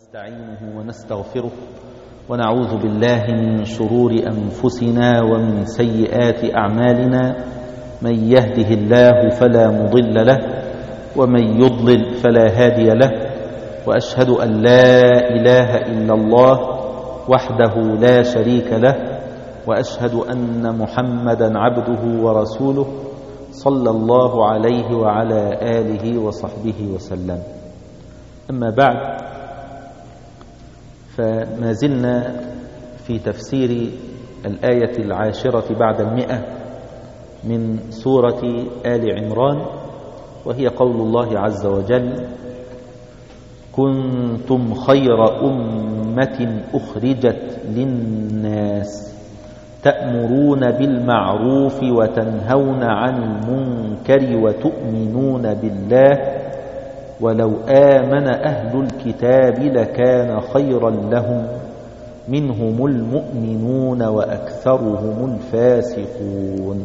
ونستعينه ونستغفره ونعوذ بالله من شرور أنفسنا ومن سيئات أعمالنا. من يهده الله فلا مضل له ومن يضلل فلا هادي له، وأشهد أن لا إله إلا الله وحده لا شريك له، وأشهد أن محمدا عبده ورسوله صلى الله عليه وعلى آله وصحبه وسلم. أما بعد، فما زلنا في تفسير الآية 10 بعد 100 من سورة آل عمران، وهي قول الله عز وجل: كنتم خير أمة أخرجت للناس تأمرون بالمعروف وتنهون عن المنكر وتؤمنون بالله ولو آمن أهل الكتاب لكان خيرا لهم منهم المؤمنون وأكثرهم الفاسقون.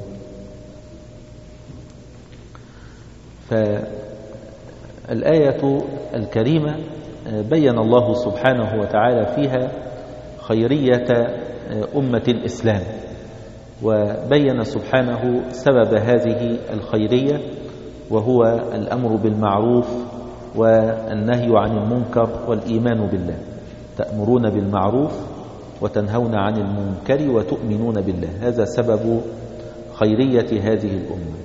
فالآية الكريمة بين الله سبحانه وتعالى فيها خيرية أمة الإسلام، وبين سبحانه سبب هذه الخيرية، وهو الأمر بالمعروف والنهي عن المنكر والإيمان بالله. تأمرون بالمعروف وتنهون عن المنكر وتؤمنون بالله، هذا سبب خيرية هذه الأمة.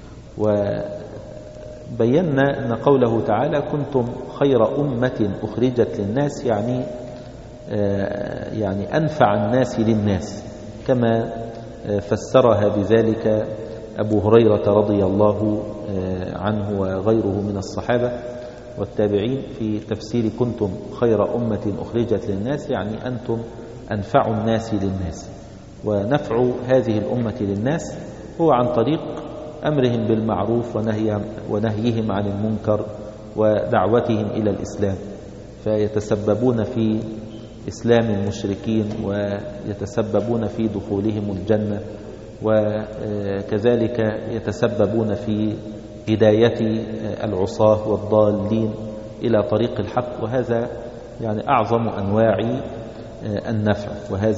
وبينا أن قوله تعالى كنتم خير أمة أخرجت للناس، يعني أنفع الناس للناس، كما فسرها بذلك أبو هريرة رضي الله عنه وغيره من الصحابة والتابعين في تفسير كنتم خير أمة أخرجت للناس، يعني أنتم أنفع الناس للناس. ونفع هذه الأمة للناس هو عن طريق أمرهم بالمعروف ونهيهم عن المنكر ودعوتهم إلى الإسلام، فيتسببون في إسلام المشركين ويتسببون في دخولهم الجنة، وكذلك يتسببون في هداية العصاة والضالين إلى طريق الحق. وهذا يعني أعظم أنواع النفع،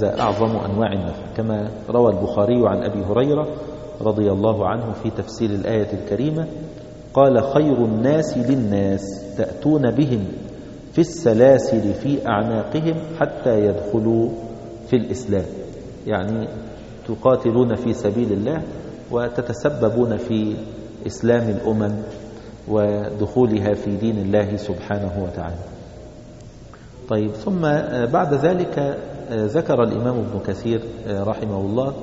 كما روى البخاري عن أبي هريرة رضي الله عنه في تفسير الآية الكريمة قال: خير الناس للناس تأتون بهم في السلاسل في أعناقهم حتى يدخلوا في الإسلام، يعني تقاتلون في سبيل الله وتتسببون في إسلام الأمم ودخولها في دين الله سبحانه وتعالى. طيب، ثم بعد ذلك ذكر الإمام ابن كثير رحمه الله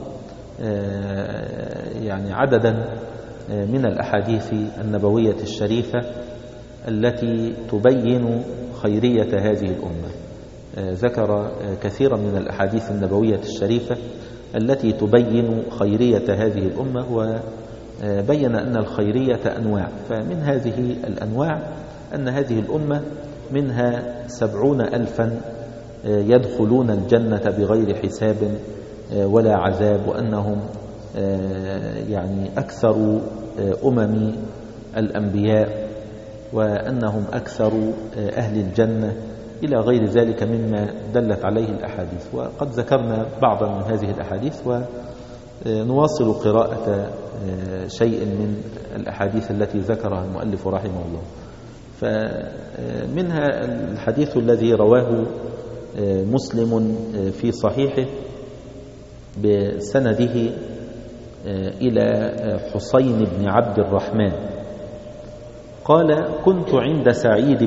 يعني عددا من الأحاديث النبوية الشريفة التي تبين خيرية هذه الأمة. ذكر كثيرا من الأحاديث النبوية الشريفة التي تبين خيرية هذه الأمة، وبين أن الخيرية أنواع. فمن هذه الأنواع أن هذه الأمة منها 70,000 يدخلون الجنة بغير حساب ولا عذاب، وأنهم يعني أكثر أمم الأنبياء، وأنهم أكثر أهل الجنة، إلى غير ذلك مما دلت عليه الأحاديث. وقد ذكرنا بعضا من هذه الأحاديث، ونواصل قراءة شيء من الأحاديث التي ذكرها المؤلف رحمه الله. فمنها الحديث الذي رواه مسلم في صحيحه بسنده إلى حسين بن عبد الرحمن قال: كنت عند سعيد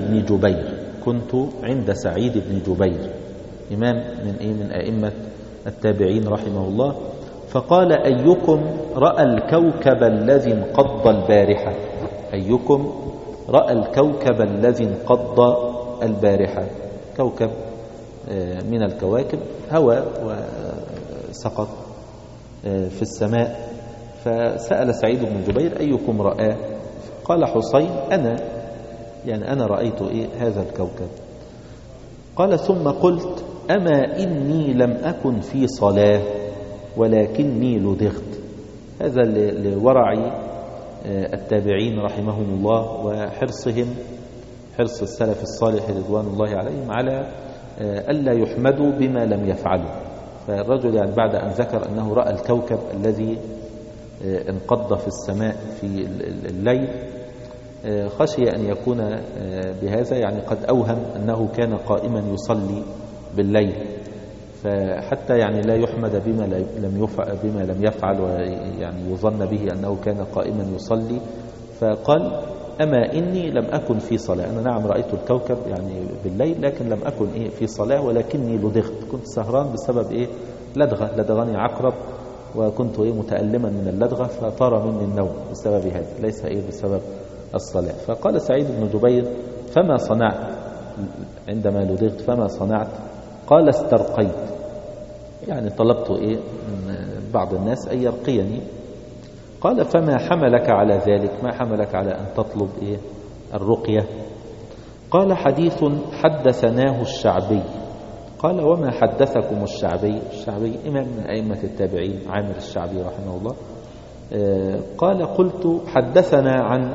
بن جبير، إمام من أئمة التابعين رحمه الله، فقال: أيكم رأى الكوكب الذي انقض البارحة؟ أيكم رأى الكوكب الذي انقض البارحة؟ كوكب من الكواكب هوى وسقط في السماء. فسأل سعيد بن جبير: أيكم رأى؟ قال حسين: أنا رأيت هذا الكوكب. قال: ثم قلت: أما إني لم أكن في صلاة ولكني لدغت. هذا لورع التابعين رحمهم الله وحرصهم حرص السلف الصالح رضوان الله عليهم على ألا يحمدوا بما لم يفعلوا. فالرجل يعني بعد أن ذكر أنه رأى الكوكب الذي انقض في السماء في الليل، خشي أن يكون بهذا يعني قد أوهم أنه كان قائما يصلي بالليل، فحتى يعني لا يحمد بما لم يفعل ويعني يظن به أنه كان قائما يصلي. فقال أما إني لم أكن في صلاة، أنا نعم رأيت الكوكب يعني بالليل لكن لم أكن في صلاة، ولكني لدغت، كنت سهران بسبب لدغني عقرب وكنت متألما من اللدغة فطار مني النوم بسبب هذا، ليس بسبب الصلاة. فقال سعيد بن جبير فما صنعت عندما لدغت؟ فما صنعت؟ قال استرقيت، يعني طلبت من بعض الناس أن يرقيني. قال فما حملك على ذلك؟ ما حملك على أن تطلب الرقية؟ قال حديث حدثناه الشعبي. قال وما حدثكم الشعبي؟ الشعبي إمام من أئمة التابعين، عامر الشعبي رحمه الله. قال قلت حدثنا عن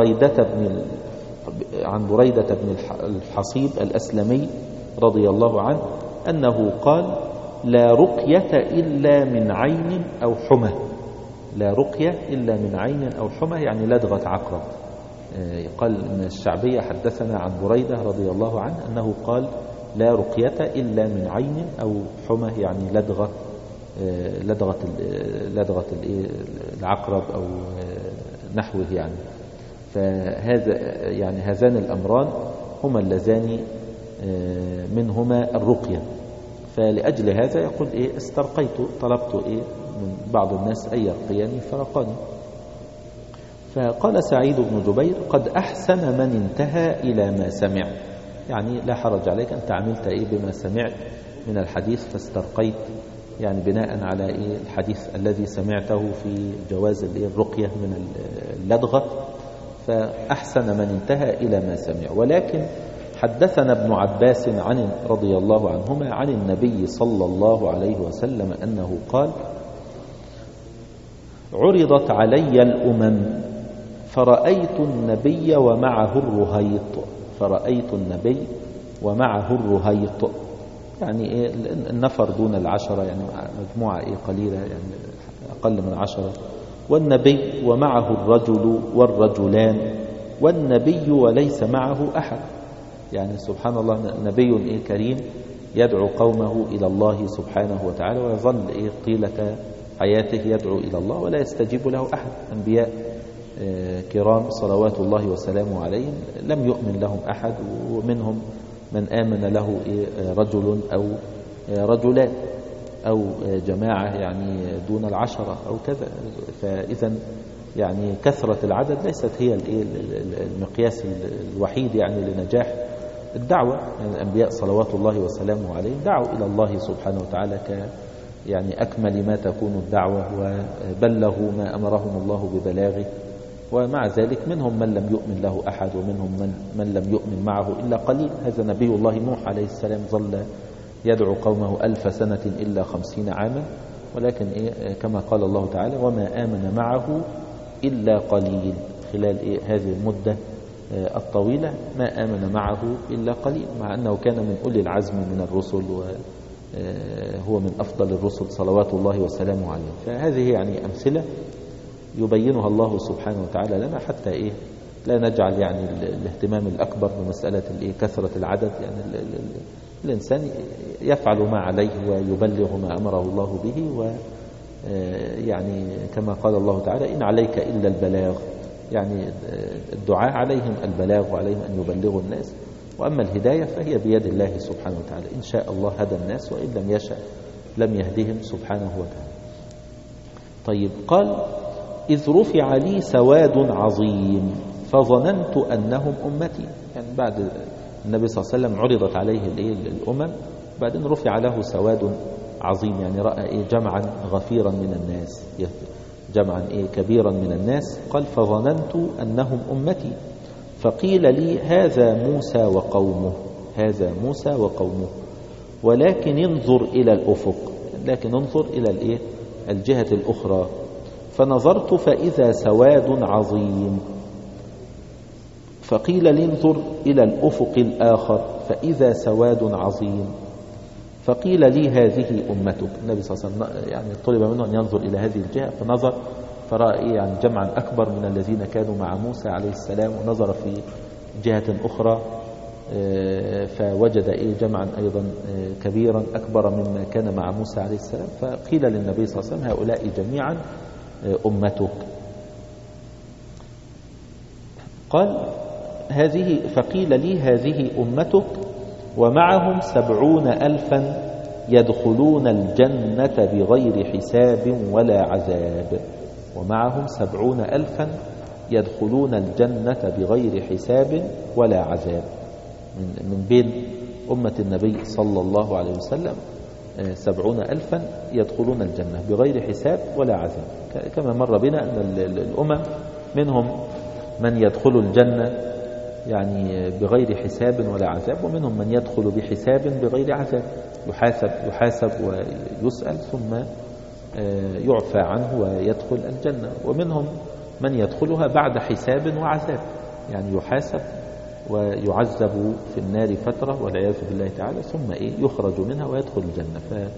بريدة بن الحصيب الأسلمي رضي الله عنه أنه قال لا رقية إلا من عين أو حمى. لا رقية إلا من عين أو حمى يعني لدغة عقرب. قال إن الشعبية حدثنا عن بريدة رضي الله عنه أنه قال لا رقية إلا من عين أو حمى يعني لدغة العقرب أو نحوه يعني. فهذا يعني هذان الأمران هما اللذان منهما الرقية. فلأجل هذا يقول استرقيت، طلبت من بعض الناس أن يرقيني فرقاني. فقال سعيد بن جبير قد أحسن من انتهى إلى ما سمع، يعني لا حرج عليك، أنت عملت بما سمعت من الحديث فاسترقيت، يعني بناء على الحديث الذي سمعته في جواز الرقية من اللدغة، فأحسن من انتهى إلى ما سمع. ولكن حدثنا ابن عباس رضي الله عنهما عن النبي صلى الله عليه وسلم أنه قال عرضت علي الأمم فرأيت النبي ومعه الرهيط، يعني النفر دون العشرة، يعني مجموعة قليلة، يعني أقل من 10. والنبي ومعه الرجل والرجلان، والنبي وليس معه أحد. يعني سبحان الله، نبي كريم يدعو قومه إلى الله سبحانه وتعالى ويظل طيلة حياته يدعو إلى الله ولا يستجيب له أحد. أنبياء كرام صلوات الله وسلامه عليهم لم يؤمن لهم أحد، ومنهم من آمن له رجل أو رجلان أو جماعة يعني دون 10 أو كذا. فإذا يعني كثرة العدد ليست هي المقياس الوحيد يعني لنجاح الدعوة. يعني الأنبياء صلوات الله وسلامه عليهم دعوا إلى الله سبحانه وتعالى يعني أكمل ما تكون الدعوة، وبلغوا ما أمرهم الله ببلاغه. ومع ذلك منهم من لم يؤمن له أحد، ومنهم من لم يؤمن معه إلا قليل. هذا نبي الله نوح عليه السلام ظل يدعو قومه 1000 سنة إلا 50 عاما، ولكن كما قال الله تعالى وما آمن معه إلا قليل. خلال هذه المدة الطويلة ما آمن معه إلا قليل، مع أنه كان من أولي العزم من الرسل، وهو من أفضل الرسل صلوات الله وسلامه عليه. فهذه يعني أمثلة يبينها الله سبحانه وتعالى لنا حتى لا نجعل يعني الاهتمام الأكبر بمسألة كثرة العدد. يعني الإنسان يفعل ما عليه ويبلغ ما أمره الله به، ويعني كما قال الله تعالى إن عليك إلا البلاغ، يعني الدعاء عليهم البلاغ وعليهم أن يبلغوا الناس، وأما الهداية فهي بيد الله سبحانه وتعالى. إن شاء الله هدى الناس، وإن لم يشاء لم يهدهم سبحانه وتعالى. طيب، قال إذ رفع لي سواد عظيم فظننت أنهم أمتي. يعني بعد النبي صلى الله عليه وسلم عرضت عليه الأمم، بعدين رفع له سواد عظيم، يعني رأى جمعا غفيرا من الناس، جمعا كبيرا من الناس. قال فظننت أنهم أمتي، فقيل لي هذا موسى وقومه، ولكن انظر إلى الأفق، لكن انظر إلى الجهة الأخرى. فنظرت فإذا سواد عظيم، فقيل لانظر إلى الأفق الآخر فإذا سواد عظيم. فقيل لي هذه أمتك. النبي صلى الله عليه وسلم يعني طلب منه أن ينظر إلى هذه الجهة، فنظر فرأى يعني جمعا أكبر من الذين كانوا مع موسى عليه السلام، ونظر في جهة أخرى فوجد جمعا أيضا كبيرا أكبر مما كان مع موسى عليه السلام. فقيل للنبي صلى الله عليه وسلم هؤلاء جميعا أمتك. قال فقيل لي هذه أمتك ومعهم 70,000 يدخلون الجنة بغير حساب ولا عذاب. ومعهم 70,000 يدخلون الجنة بغير حساب ولا عذاب. من بين أمة النبي صلى الله عليه وسلم 70,000 يدخلون الجنة بغير حساب ولا عذاب. كما مر بنا أن الأمم منهم من يدخل الجنة يعني بغير حساب ولا عذاب، ومنهم من يدخل بحساب بغير عذاب، يحاسب ويسأل ثم يعفى عنه ويدخل الجنة. ومنهم من يدخلها بعد حساب وعذاب، يعني يحاسب ويعذب في النار فترة والعياذ بالله تعالى، ثم يخرج منها ويدخل الجنة.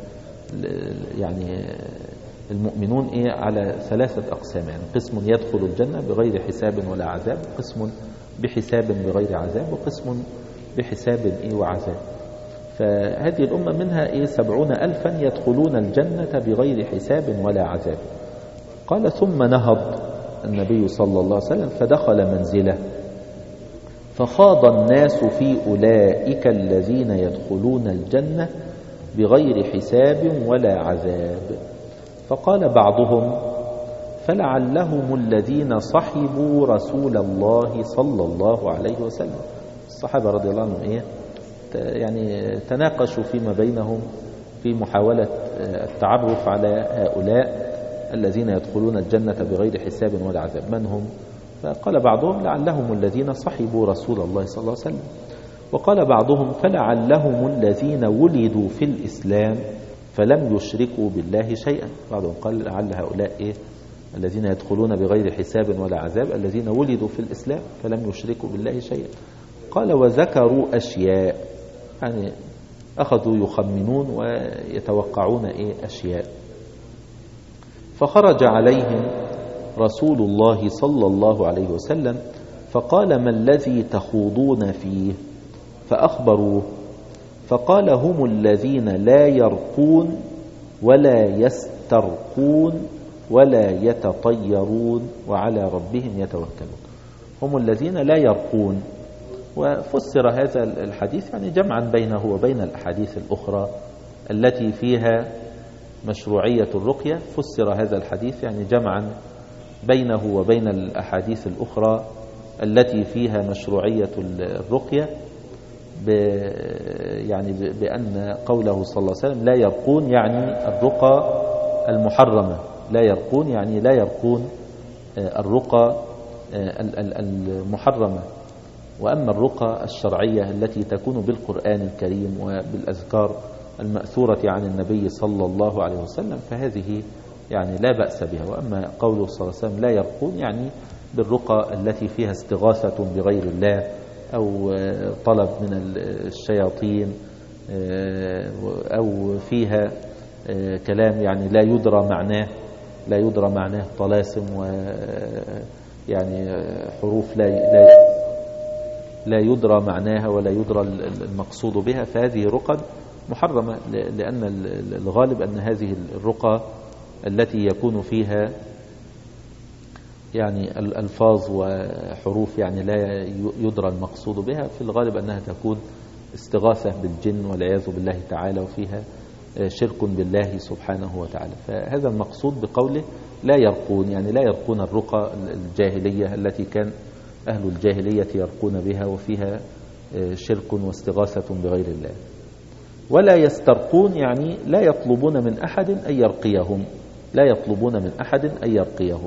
يعني المؤمنون على 3 أقسام، يعني قسم يدخل الجنة بغير حساب ولا عذاب، قسم بحساب بغير عذاب، وقسم بحساب وعذاب. فهذه الأمة منها 70,000 يدخلون الجنة بغير حساب ولا عذاب. قال ثم نهض النبي صلى الله عليه وسلم فدخل منزله فخاض الناس في أولئك الذين يدخلون الجنة بغير حساب ولا عذاب. فقال بعضهم فلعلهم الذين صحبوا رسول الله صلى الله عليه وسلم. الصحابة رضي الله عنهم يعني تناقشوا فيما بينهم في محاولة التعرف على هؤلاء الذين يدخلون الجنة بغير حساب ولا عذاب من هم. فقال بعضهم لعلهم الذين صحبوا رسول الله صلى الله عليه وسلم، وقال بعضهم فلعلهم الذين ولدوا في الإسلام فلم يشركوا بالله شيئا. بعضهم قال لعل هؤلاء الذين يدخلون بغير حساب ولا عذاب الذين ولدوا في الإسلام فلم يشركوا بالله شيئا. قال وذكروا أشياء، يعني أخذوا يخمنون ويتوقعون أشياء. فخرج عليهم رسول الله صلى الله عليه وسلم فقال ما الذي تخوضون فيه؟ فأخبروه، فقال هم الذين لا يرقون ولا يسترقون ولا يتطيرون وعلى ربهم يتوكلون. هم الذين لا يرقون. وفسر هذا الحديث يعني جمعا بينه وبين الأحاديث الأخرى التي فيها مشروعية الرقية. فسر هذا الحديث يعني جمعا بينه وبين الأحاديث الأخرى التي فيها مشروعية الرقية يعني بأن قوله صلى الله عليه وسلم لا يرقون يعني الرقى المحرمة، لا يرقون يعني لا يرقون الرقى المحرمة. وأما الرقى الشرعية التي تكون بالقرآن الكريم وبالأذكار المأثورة عن النبي صلى الله عليه وسلم فهذه يعني لا بأس بها. وأما قوله صلى الله عليه وسلم لا يرقون يعني بالرقى التي فيها استغاثة بغير الله أو طلب من الشياطين أو فيها كلام يعني لا يدرى معناه طلاسم ويعني حروف لا يدرى معناها ولا يدرى المقصود بها، فهذه رقى محرمة. لأن الغالب أن هذه الرقى التي يكون فيها يعني الألفاظ وحروف يعني لا يدرى المقصود بها في الغالب أنها تكون استغاثة بالجن والعياذ بالله تعالى، وفيها شرك بالله سبحانه وتعالى. فهذا المقصود بقوله لا يرقون، يعني لا يرقون الرقى الجاهلية التي كان أهل الجاهلية يرقون بها وفيها شرك واستغاثة بغير الله. ولا يسترقون يعني لا يطلبون من أحد أن يرقيهم، لا يطلبون من أحد أن يرقيهم.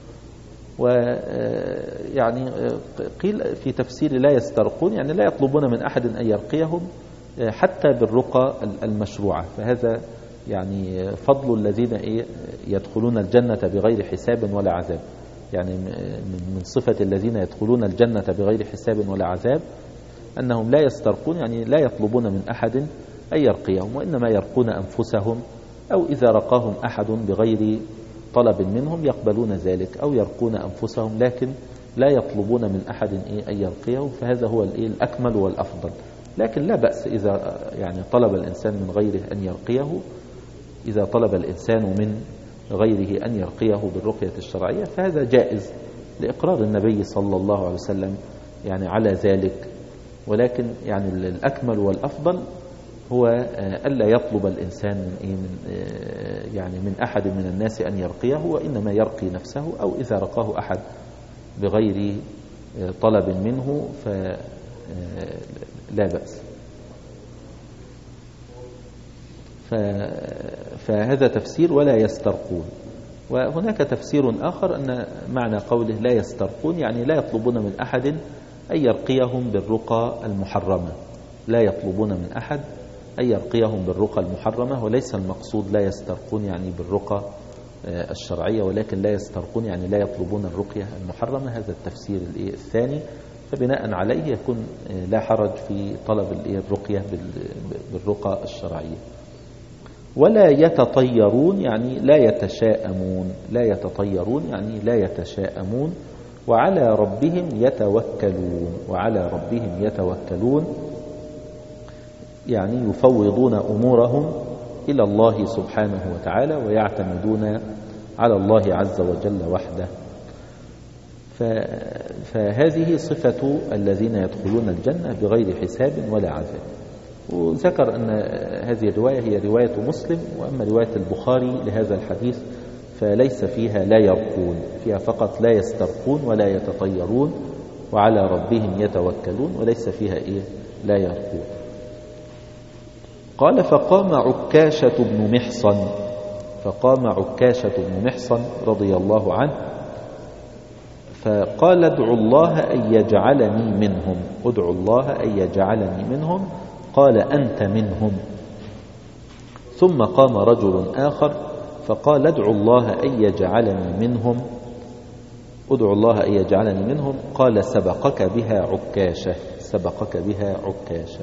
ويعني قيل في تفسير لا يسترقون يعني لا يطلبون من أحد أن يرقيهم حتى بالرقى المشروعة. فهذا يعني فضل الذين يدخلون الجنة بغير حساب ولا عذاب. يعني من صفة الذين يدخلون الجنة بغير حساب ولا عذاب أنهم لا يسترقون، يعني لا يطلبون من أحد أن يرقيهم، وإنما يرقون أنفسهم، أو إذا رقاهم أحد بغير طلب منهم يقبلون ذلك، أو يرقون أنفسهم لكن لا يطلبون من أحد أن يرقيه، فهذا هو الأكمل والأفضل. لكن لا بأس إذا يعني طلب الإنسان من غيره أن يرقيه، إذا طلب الإنسان من غيره أن يرقيه بالرقية الشرعية فهذا جائز لإقرار النبي صلى الله عليه وسلم يعني على ذلك. ولكن يعني الأكمل والأفضل هو ألا يطلب الإنسان يعني من أحد من الناس أن يرقيه، وإنما يرقي نفسه، أو إذا رقاه أحد بغير طلب منه فلا بأس. فهذا تفسير ولا يسترقون. وهناك تفسير آخر أن معنى قوله لا يسترقون يعني لا يطلبون من أحد أن يرقيهم بالرقى المحرمة، لا يطلبون من أحد أن يرقيهم بالرقى المحرمة، وليس المقصود لا يسترقون يعني بالرقى الشرعية، ولكن لا يسترقون يعني لا يطلبون الرقية المحرمة. هذا التفسير الثاني، فبناء عليه يكون لا حرج في طلب الرقية بالرقى الشرعية. ولا يتطيرون يعني لا يتشاءمون، لا يتطيرون يعني لا يتشاءمون. وعلى ربهم يتوكلون، وعلى ربهم يتوكلون يعني يفوضون أمورهم إلى الله سبحانه وتعالى ويعتمدون على الله عز وجل وحده. فهذه صفة الذين يدخلون الجنة بغير حساب ولا عذاب. وذكر أن هذه الرواية هي رواية مسلم، وأما رواية البخاري لهذا الحديث فليس فيها لا يرقون، فيها فقط لا يسترقون ولا يتطيرون وعلى ربهم يتوكلون، وليس فيها لا يرقون. قال فقام عكاشة بن محصن، فقام عكاشة بن محصن رضي الله عنه فقال ادعوا الله أن يجعلني منهم، ادعوا الله أن يجعلني منهم. قال أنت منهم. ثم قام رجل آخر فقال ادعوا الله أن يجعلني منهم، ادعوا الله أن يجعلني منهم. قال سبقك بها عكاشة، سبقك بها عكاشة.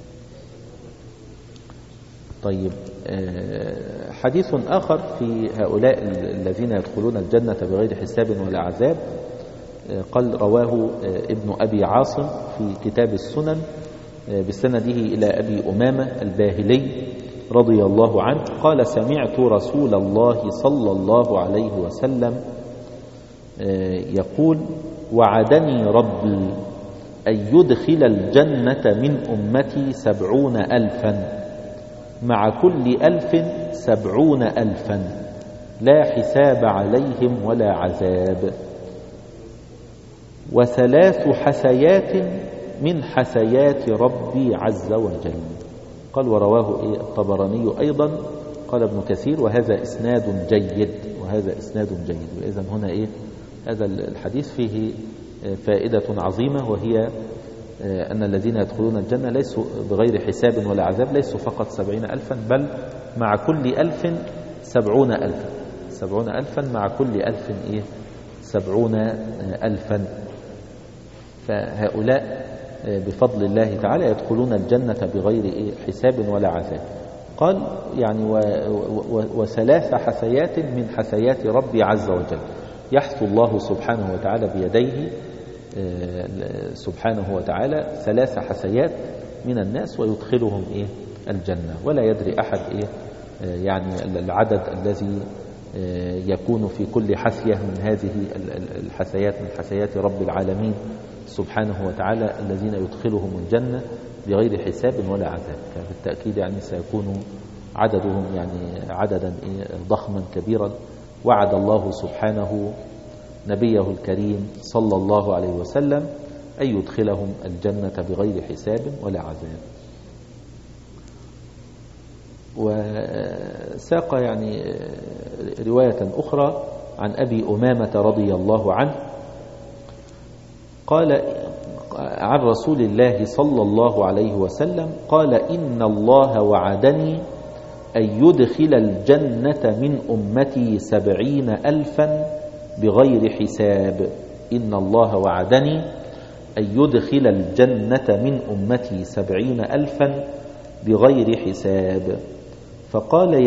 طيب، حديث آخر في هؤلاء الذين يدخلون الجنة بغير حساب ولا عذاب، قال رواه ابن أبي عاصم في كتاب السنن بسنده إلى أبي أمامة الباهلي رضي الله عنه قال سمعت رسول الله صلى الله عليه وسلم يقول وعدني ربي أن يدخل الجنة من أمتي 70,000 مع كل 1,000 70,000 لا حساب عليهم ولا عذاب، و3 حسيات من حسيات ربي عز وجل. قال ورواه الطبراني أيضا. قال ابن كثير وهذا إسناد جيد، وهذا إسناد جيد. وإذن هنا هذا الحديث فيه فائدة عظيمة، وهي أن الذين يدخلون الجنة ليسوا بغير حساب ولا عذاب، ليسوا فقط 70,000 بل مع كل 1,000 70,000، 70,000 مع كل 1,000 70,000. فهؤلاء بفضل الله تعالى يدخلون الجنة بغير حساب ولا عذاب. قال يعني و3 حسيات من حسيات ربي عز وجل، يحث الله سبحانه وتعالى بيديه سبحانه وتعالى 3 حسيات من الناس ويدخلهم الجنة، ولا يدري أحد يعني العدد الذي يكون في كل حسية من هذه الحسيات من حسيات رب العالمين سبحانه وتعالى الذين يدخلهم الجنة بغير حساب ولا عذاب. فبالتأكيد يعني سيكون عددهم يعني عددا ضخما كبيرا. وعد الله سبحانه نبيه الكريم صلى الله عليه وسلم أن يدخلهم الجنة بغير حساب ولا عذاب. وساق يعني رواية أخرى عن أبي أمامة رضي الله عنه قال عن رسول الله صلى الله عليه وسلم قال إن الله وعدني أن يدخل الجنة من أمتي 70,000 بغير حساب. إن الله وعدني أن يدخل الجنة من أمتي 70,000 بغير حساب. فقال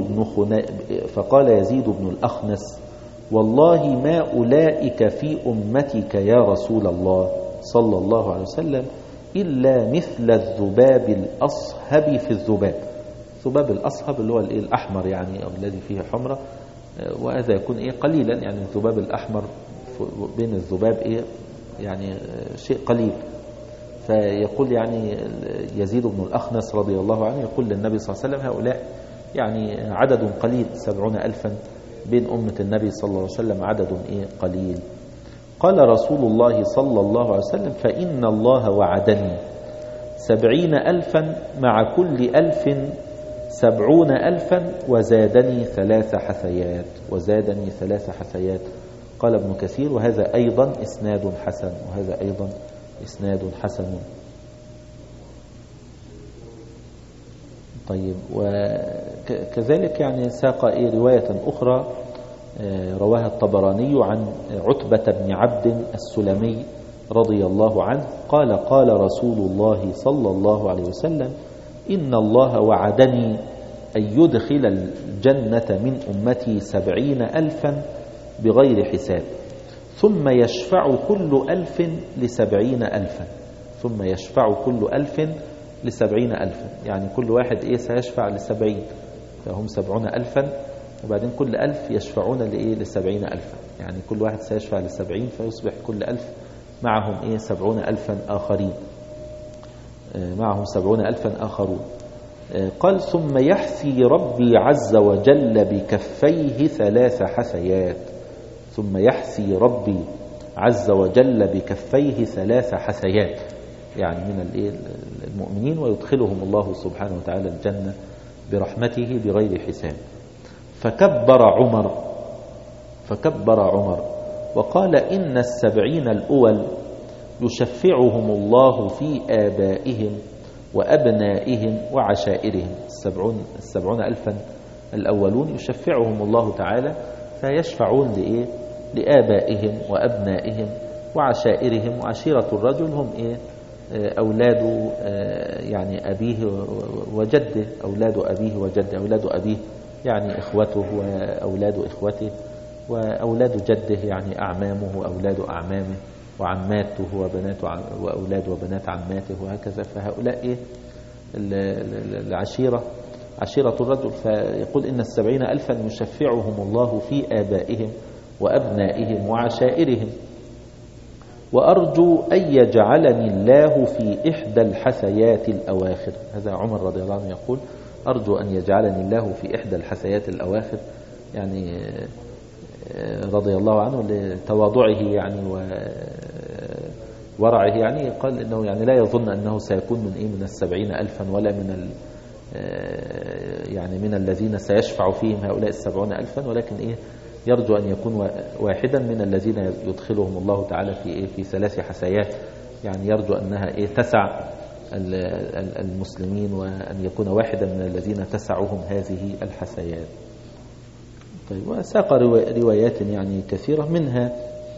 يزيد بن الأخنس: والله ما أولئك في أمتك يا رسول الله صلى الله عليه وسلم إلا مثل الذباب الأصهب في الذباب. الذباب الأصهب اللي هو الأحمر يعني، أو الذي فيه حمرة، وهذا يكون قليلا، يعني الذباب الأحمر بين الذباب يعني شيء قليل. فيقول يعني يزيد بن الأخنس رضي الله عنه يقول للنبي صلى الله عليه وسلم: هؤلاء يعني عدد قليل، 70,000 بين أمة النبي صلى الله عليه وسلم عدد قليل. قال رسول الله صلى الله عليه وسلم: فإن الله وعدني 70,000 مع كل 1,000 70,000 وزادني 3 حثيات. وزادني 3 حثيات. قال ابن كثير: وهذا أيضا إسناد حسن. وهذا أيضا إسناد حسن. طيب، وكذلك يعني ساق رواية أخرى رواها الطبراني عن عتبة بن عبد السلمي رضي الله عنه قال: قال رسول الله صلى الله عليه وسلم: إن الله وعدني أن يدخل الجنة من أمتي 70,000 بغير حساب، ثم يشفع كل 1,000 ل70,000. ثم يشفع كل 1,000 ل70,000، يعني كل واحد سيشفع ل70، فهم 70,000، وبعدين كل 1,000 يشفعون ل70,000، يعني كل واحد سيشفع ل70، فيصبح كل 1,000 معهم 70,000 آخرين، معهم 70,000 آخرون. قال: ثم يحثي ربي عز وجل بكفيه 3 حثيات. ثم يحثي ربي عز وجل بكفيه 3 حثيات، يعني من المؤمنين، ويدخلهم الله سبحانه وتعالى الجنة برحمته بغير حساب. فكبر عمر وقال: إن 70 الأول يشفعهم الله في آبائهم وأبنائهم وعشائرهم. 70,000 الأولون يشفعهم الله تعالى، فيشفعون لآبائهم وأبنائهم وعشائرهم. وعشيرة الرجل هم أولاد يعني أبيه وجده، أولاد أبيه وجده، أولاد أبيه يعني إخوته وأولاد إخوته، وأولاد جده يعني أعمامه وأولاد أعمامه، وعماته وأولاد وبنات عماته، وهكذا. فهؤلاء العشيرة، عشيرة الرجل. فيقول: إن 70,000 يشفعهم الله في آبائهم وأبنائهم وعشائرهم، وأرجو أن يجعلني الله في إحدى الحثيات الأواخر. هذا عمر رضي الله عنه يقول: أرجو أن يجعلني الله في إحدى الحثيات الأواخر، يعني رضي الله عنه لتواضعه يعني وورعه، يعني قال إنه يعني لا يظن أنه سيكون من 70,000 ولا يعني من الذين سيشفع فيهم هؤلاء 70,000، ولكن يرجو أن يكون واحدا من الذين يدخلهم الله تعالى في 3 حثيات، يعني يرجو أنها تسع المسلمين، وأن يكون واحدا من الذين تسعهم هذه الحثيات. طيب، وساق روايات يعني كثيرة، منها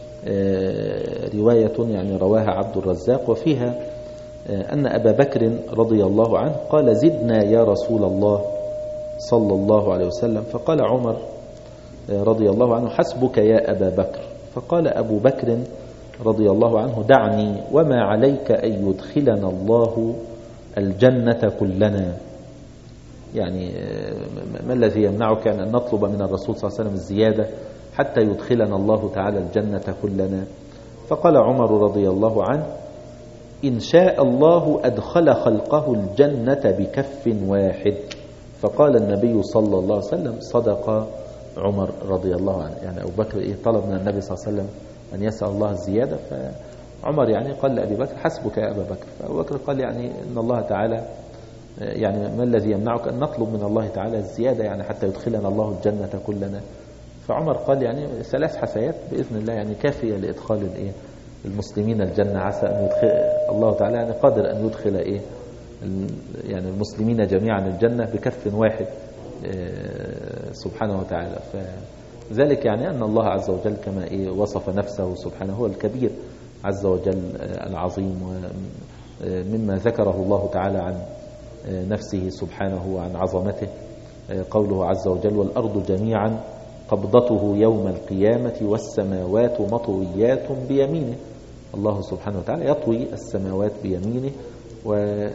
رواية يعني رواها عبد الرزاق، وفيها أن أبا بكر رضي الله عنه قال: زدنا يا رسول الله صلى الله عليه وسلم. فقال عمر رضي الله عنه: حسبك يا أبا بكر. فقال أبو بكر رضي الله عنه: دعني، وما عليك أن يدخلنا الله الجنة كلنا. يعني ما الذي يمنعك أن نطلب من الرسول صلى الله عليه وسلم الزيادة حتى يدخلنا الله تعالى الجنة كلنا؟ فقال عمر رضي الله عنه: إن شاء الله أدخل خلقه الجنة بكف واحد. فقال النبي صلى الله عليه وسلم: صدق عمر رضي الله عنه. يعني أبو بكر طلب من النبي صلى الله عليه وسلم أن يسأل الله الزيادة، فعمر يعني قال لأبي بكر: حسبك يا أبا بكر. فأبو بكر قال: يعني إن الله تعالى، يعني ما الذي يمنعك أن نطلب من الله تعالى الزيادة يعني حتى يدخلنا الله الجنة كلنا؟ فعمر قال: يعني 3 حثيات بإذن الله يعني كافية لإدخال المسلمين الجنة. عسى أن يدخل الله تعالى، يعني قادر أن يدخل يعني المسلمين جميعا الجنة بكف واحد سبحانه وتعالى. ذلك يعني أن الله عز وجل كما وصف نفسه سبحانه هو الكبير عز وجل العظيم، ومما ذكره الله تعالى عن نفسه سبحانه وعن عظمته قوله عز وجل: والأرض جميعا قبضته يوم القيامة والسماوات مطويات بيمينه. الله سبحانه وتعالى يطوي السماوات بيمينه، و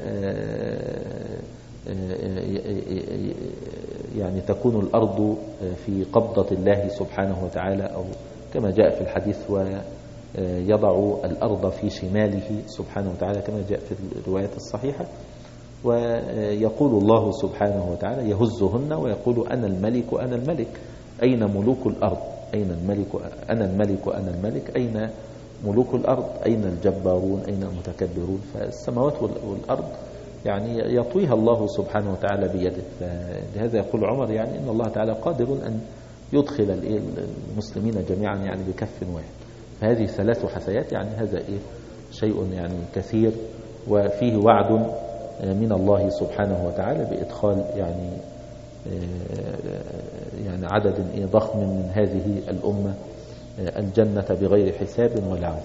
يعني تكون الأرض في قبضة الله سبحانه وتعالى، أو كما جاء في الحديث: ويضع الأرض في شماله سبحانه وتعالى، كما جاء في الروايات الصحيحة. ويقول الله سبحانه وتعالى: يهزهن ويقول: أنا الملك أنا الملك، أين ملوك الأرض؟ أين الملك؟ أنا الملك أنا الملك، أين ملوك الأرض؟ أين الجبارون؟ أين المتكبرون؟ فالسماوات والأرض يعني يطويها الله سبحانه وتعالى بيده. فلهذا يقول عمر يعني إن الله تعالى قادر أن يدخل المسلمين جميعا يعني بكف واحد. فهذه 3 حثيات، يعني هذا شيء يعني كثير، وفيه وعد من الله سبحانه وتعالى بإدخال يعني عدد ضخم من هذه الأمة الجنة بغير حساب ولا عذاب.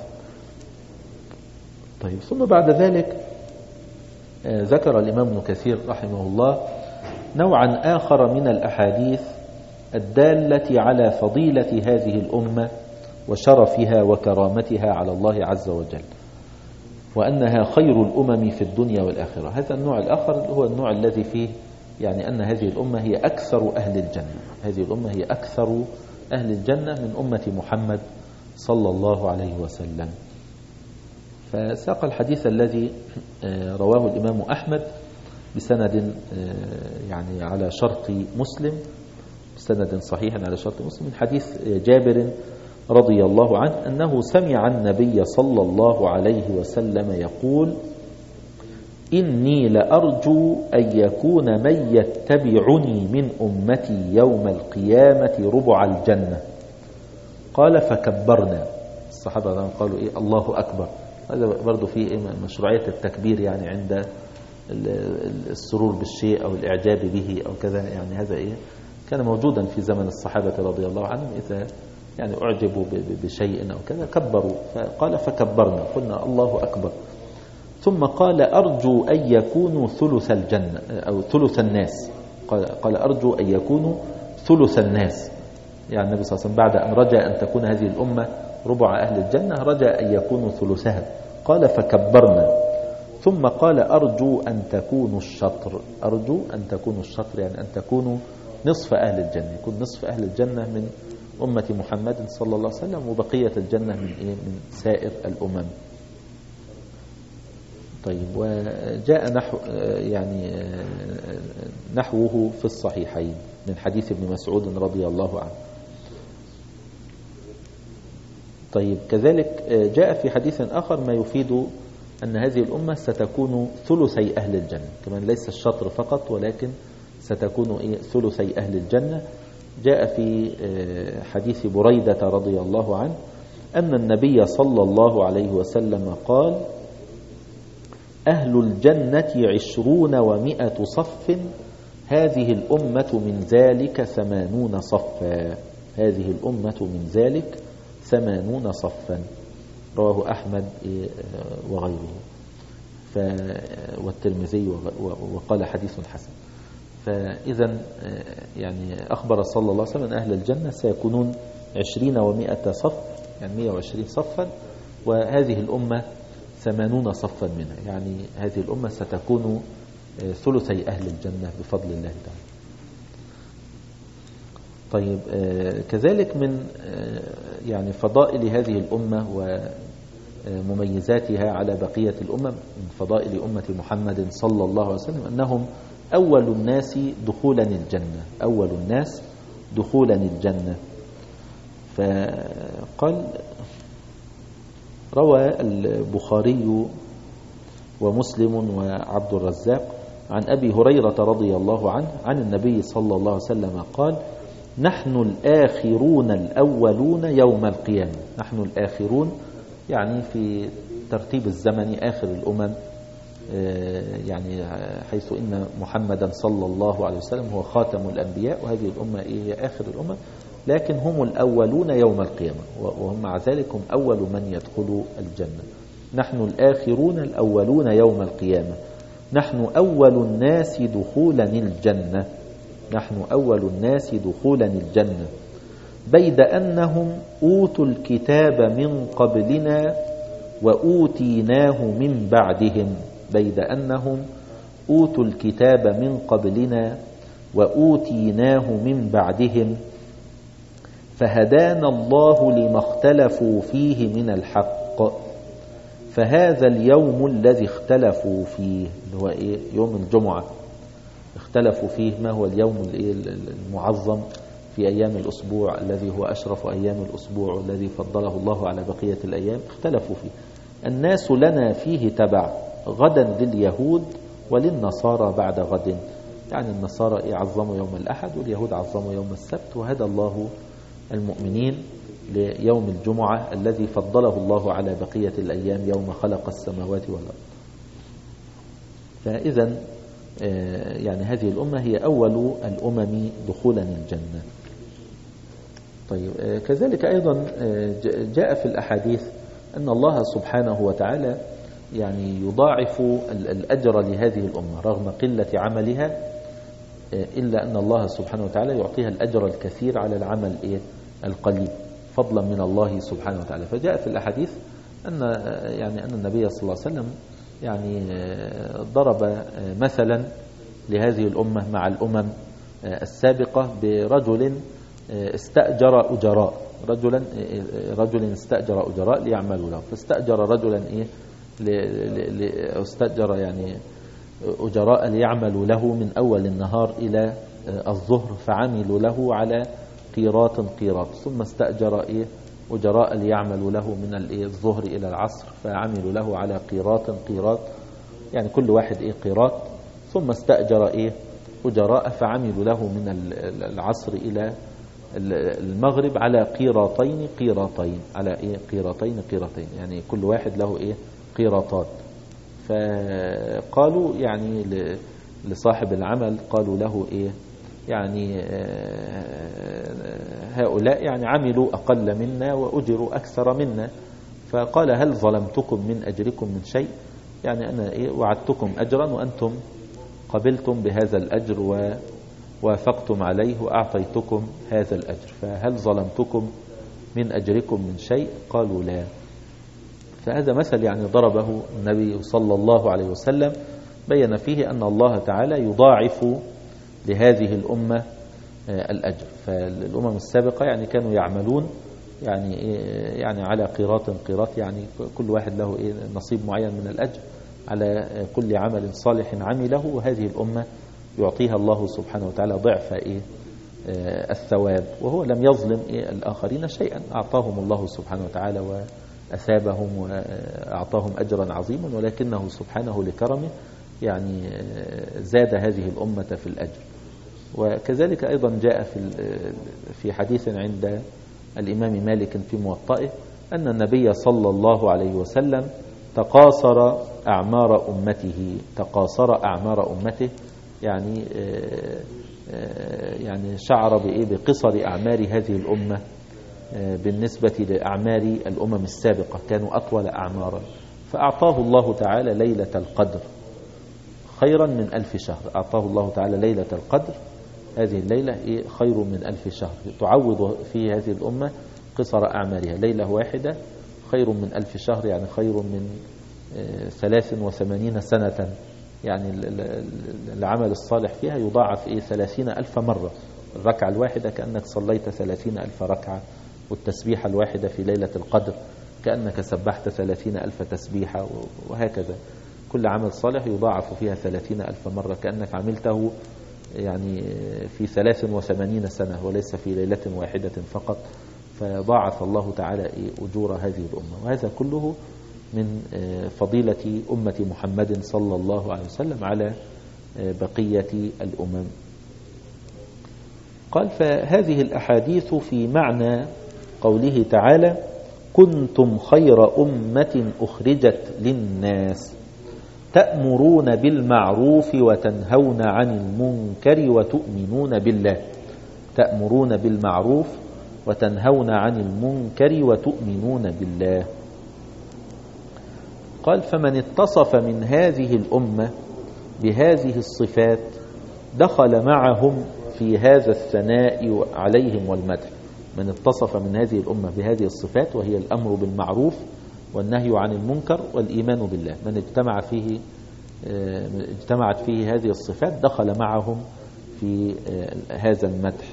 طيب، ثم بعد ذلك ذكر الإمام ابن كثير رحمه الله نوعا آخر من الأحاديث الدالة على فضيلة هذه الأمة وشرفها وكرامتها على الله عز وجل، وأنها خير الأمم في الدنيا والآخرة. هذا النوع الآخر هو النوع الذي فيه يعني أن هذه الأمة هي أكثر أهل الجنة، هذه الأمة هي أكثر أهل الجنة من أمة محمد صلى الله عليه وسلم. فساق الحديث الذي رواه الإمام أحمد بسند يعني على شرط مسلم، بسند صحيح على شرط مسلم، من حديث جابر رضي الله عنه أنه سمع النبي صلى الله عليه وسلم يقول: إني لأرجو أن يكون من يتبعني من أمتي يوم القيامة ربع الجنة. قال: فكبرنا. الصحابة قالوا الله أكبر. هذا برضو فيه مشروعية التكبير يعني عند السرور بالشيء أو الإعجاب به أو كذا، يعني هذا كان موجودا في زمن الصحابة رضي الله عنهم، إذا يعني أعجبوا بشيء أو كذا كبروا. فقال: فكبرنا، قلنا الله أكبر. ثم قال: أرجو أن يكونوا ثلث الجنة أو ثلث الناس. قال: أرجو أن يكونوا ثلث الناس، يعني النبي صلى الله عليه وسلم بعد أن رجى أن تكون هذه الأمة ربع أهل الجنة رجى أن يكونوا ثلثها. قال: فكبرنا. ثم قال: أرجو أن تكونوا الشطر. أرجو أن تكونوا الشطر يعني أن تكونوا نصف أهل الجنة، يكون نصف أهل الجنة من أمة محمد صلى الله عليه وسلم، وبقية الجنة من سائر الأمم. طيب، وجاء نحوه في الصحيحين من حديث ابن مسعود رضي الله عنه. طيب، كذلك جاء في حديث آخر ما يفيد أن هذه الأمة ستكون ثلثي أهل الجنة، كمان ليس الشطر فقط ولكن ستكون ثلثي أهل الجنة. جاء في حديث بريدة رضي الله عنه أن النبي صلى الله عليه وسلم قال: أهل الجنة 20 و100 صف، هذه الأمة من ذلك 80 صفا، هذه الأمة من ذلك 80 صفا. رواه أحمد وغيره والترمذي وقال حديث حسن. فإذا يعني أخبر صلى الله عليه وسلم أن أهل الجنة سيكونون 20 و100 صف، يعني 120 صفا، وهذه الأمة 80 صفا منها، يعني هذه الأمة ستكون ثلثي أهل الجنة بفضل الله تعالى. طيب، كذلك من يعني فضائل هذه الأمة ومميزاتها على بقية الأمم، من فضائل أمة محمد صلى الله عليه وسلم أنهم أول الناس دخولا الجنة، أول الناس دخولا الجنة. فقال روى البخاري ومسلم وعبد الرزاق عن أبي هريرة رضي الله عنه عن النبي صلى الله عليه وسلم قال: نحن الآخرون الأولون يوم القيامة. نحن الآخرون يعني في ترتيب الزمن آخر الأمم، يعني حيث إن محمدا صلى الله عليه وسلم هو خاتم الأنبياء، وهذه الأمة هي آخر الأمم. لكن هم الأولون يوم القيامة، وهم مع ذلك هم أول من يدخلوا الجنة. نحن الآخرون الأولون يوم القيامة، نحن أول الناس دخولا الجنة، نحن أول الناس دخولا الجنة، بيد أنهم أوتوا الكتاب من قبلنا وأوتيناه من بعدهم، بيد أنهم أوتوا الكتاب من قبلنا وأوتيناه من بعدهم، فهدانا الله لما اختلفوا فيه من الحق، فهذا اليوم الذي اختلفوا فيه اللي هو يوم الجمعة اختلفوا فيه، ما هو اليوم المعظم في أيام الأسبوع الذي هو أشرف أيام الأسبوع والذي فضله الله على بقية الأيام، اختلفوا فيه. الناس لنا فيه تبع، غدا لليهود وللنصارى بعد غد، يعني النصارى عظموا يوم الأحد واليهود عظموا يوم السبت، وهدى الله المؤمنين ليوم الجمعة الذي فضله الله على بقية الأيام يوم خلق السماوات والأرض. فإذا يعني هذه الأمة هي أول الأمم دخولا الجنة. طيب، كذلك أيضا جاء في الأحاديث أن الله سبحانه وتعالى يعني يضاعف الأجر لهذه الأمة رغم قلة عملها، إلا أن الله سبحانه وتعالى يعطيها الأجر الكثير على العمل القليل فضلا من الله سبحانه وتعالى. فجاء في الأحاديث أن النبي صلى الله عليه وسلم يعني ضرب مثلا لهذه الأمة مع الأمم السابقة برجل استأجر أجراء، رجل استأجر أجراء ليعملوا له، فاستأجر رجلا استأجر يعني أجراء ليعملوا له من أول النهار إلى الظهر، فعملوا له على قيراط، ثم استأجر أجراء ليعملوا له من الظهر إلى العصر، فعملوا له على قيراط، يعني كل واحد قيراط، ثم استأجر أجراء فعملوا له من العصر إلى المغرب على قيراطين على قيراطين، يعني كل واحد له قيراطات. فقالوا يعني لصاحب العمل، قالوا له يعني هؤلاء يعني عملوا أقل منا وأجروا أكثر منا، فقال هل ظلمتكم من أجركم من شيء؟ يعني أنا وعدتكم أجرا وأنتم قبلتم بهذا الأجر ووافقتم عليه وأعطيتكم هذا الأجر، فهل ظلمتكم من أجركم من شيء؟ قالوا لا. فهذا مثل يعني ضربه النبي صلى الله عليه وسلم، بين فيه أن الله تعالى يضاعف لهذه الأمة الأجر. فالأمم السابقة يعني كانوا يعملون يعني على قيراط، يعني كل واحد له نصيب معين من الأجر على كل عمل صالح عمله، وهذه الأمة يعطيها الله سبحانه وتعالى ضعف الثواب، وهو لم يظلم الآخرين شيئا، أعطاهم الله سبحانه وتعالى وأثابهم وأعطاهم أجرا عظيما، ولكنه سبحانه لكرمه يعني زاد هذه الأمة في الأجر. وكذلك أيضا جاء في حديث عند الإمام مالك في موطئه أن النبي صلى الله عليه وسلم تقاصر أعمار أمته، يعني شعر بقصر أعمار هذه الأمة بالنسبة لأعمار الأمم السابقة، كانوا أطول أعمارا، فأعطاه الله تعالى ليلة القدر خيرا من 1000 شهر. أعطاه الله تعالى ليلة القدر، هذه الليلة خير من 1000 شهر، تعوض في هذه الأمة قصر أعمارها. ليلة واحدة خير من 1000 شهر، يعني خير من 83 سنة، يعني العمل الصالح فيها يضاعف 30,000 مرة. الركعة الواحدة كأنك صليت 30,000 ركعة، والتسبيحة الواحدة في ليلة القدر كأنك سبحت 30,000 تسبيحة، وهكذا كل عمل صالح يضاعف فيها 30,000 مرة، كأنك عملته يعني في 83 سنة وليس في ليلة واحدة فقط. فضاعف الله تعالى أجور هذه الأمة، وهذا كله من فضيلة أمة محمد صلى الله عليه وسلم على بقية الأمم. قال فهذه الأحاديث في معنى قوله تعالى كنتم خير أمة أخرجت للناس تأمرون بالمعروف وتنهون عن المنكر وتؤمنون بالله. تأمرون بالمعروف وتنهون عن المنكر وتؤمنون بالله. قال فمن اتصف من هذه الأمة بهذه الصفات دخل معهم في هذا الثناء عليهم والمدح. من اتصف من هذه الأمة بهذه الصفات، وهي الأمر بالمعروف والنهي عن المنكر والإيمان بالله، من اجتمعت فيه هذه الصفات دخل معهم في هذا المدح.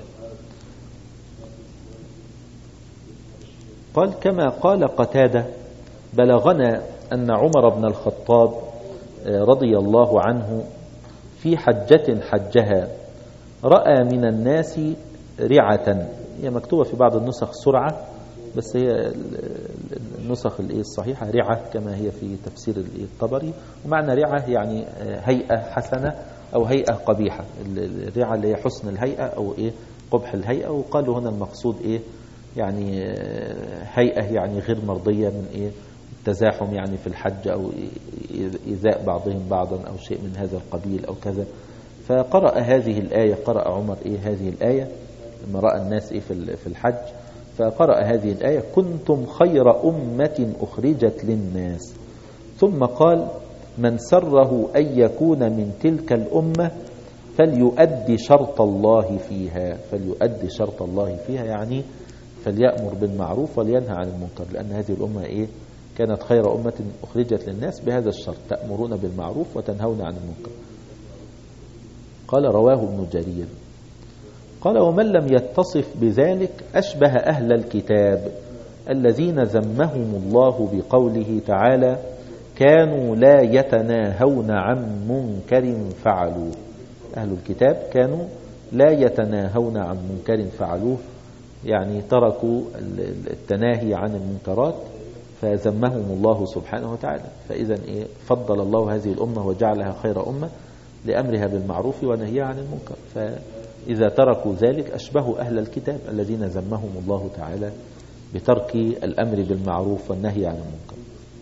قال كما قال قتادة بلغنا أن عمر بن الخطاب رضي الله عنه في حجة حجها رأى من الناس رعة، هي مكتوبة في بعض النسخ سرعة، بس هي النسخ الصحيحة رعة كما هي في تفسير الطبري. ومعنى رعة يعني هيئة حسنة أو هيئة قبيحة، الرعة اللي هي حسن الهيئة أو قبح الهيئة. وقالوا هنا المقصود يعني هيئة يعني غير مرضية من التزاحم يعني في الحج أو إيذاء بعضهم بعضا أو شيء من هذا القبيل أو كذا. فقرأ هذه الآية، قرأ عمر هذه الآية لما رأى الناس في الحج، فقرأ هذه الآية كنتم خير أمة أخرجت للناس، ثم قال من سره أن يكون من تلك الأمة فليؤدي شرط الله فيها. فليؤدي شرط الله فيها يعني فليأمر بالمعروف ولينهى عن المنكر، لأن هذه الأمة كانت خير أمة أخرجت للناس بهذا الشرط، تأمرون بالمعروف وتنهون عن المنكر. قال رواه ابن جرير. قال ومن لم يتصف بذلك أشبه أهل الكتاب الذين ذمهم الله بقوله تعالى كانوا لا يتناهون عن منكر فعلوه. أهل الكتاب كانوا لا يتناهون عن منكر فعلوه، يعني تركوا التناهي عن المنكرات فذمهم الله سبحانه وتعالى. فإذا فضل الله هذه الأمة وجعلها خير أمة لأمرها بالمعروف ونهيها عن المنكر. فإذا تركوا ذلك أشبهوا أهل الكتاب الذين ذمهم الله تعالى بترك الأمر بالمعروف والنهي عن المنكر.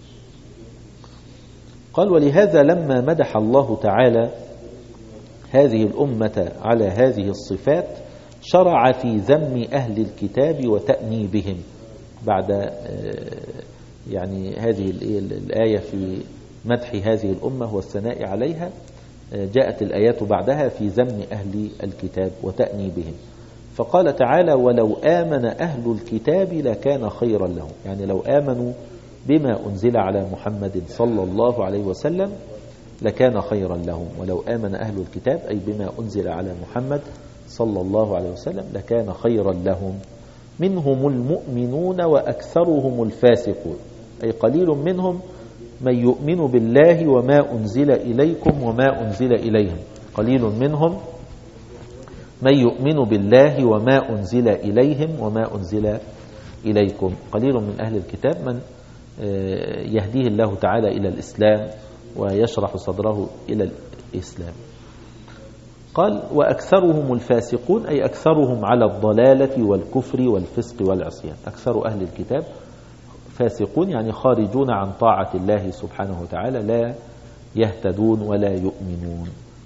قال ولهذا لما مدح الله تعالى هذه الأمة على هذه الصفات شرع في ذم أهل الكتاب وتأنيبهم. بعد يعني هذه الآية في مدح هذه الأمة والثناء عليها، جاءت الآيات بعدها في ذم أهل الكتاب وتأنيبهم. فقال تعالى ولو آمن أهل الكتاب لكان خيرا لهم، يعني لو آمنوا بما أنزل على محمد صلى الله عليه وسلم لكان خيرا لهم. ولو آمن أهل الكتاب أي بما أنزل على محمد صلى الله عليه وسلم لكان خيرا لهم. منهم المؤمنون وأكثرهم الفاسقون، أي قليل منهم من يؤمن بالله وما أنزل إليكم وما أنزل إليهم. قليل منهم من يؤمن بالله وما أنزل إليهم وما أنزل إليكم. قليل من أهل الكتاب من يهديه الله تعالى إلى الإسلام ويشرح صدره إلى الإسلام. قال وأكثرهم الفاسقون أي أكثرهم على الضلالة والكفر والفسق والعصيان. أكثر أهل الكتاب فاسقون يعني خارجون عن طاعة الله سبحانه وتعالى، لا يهتدون ولا يؤمنون.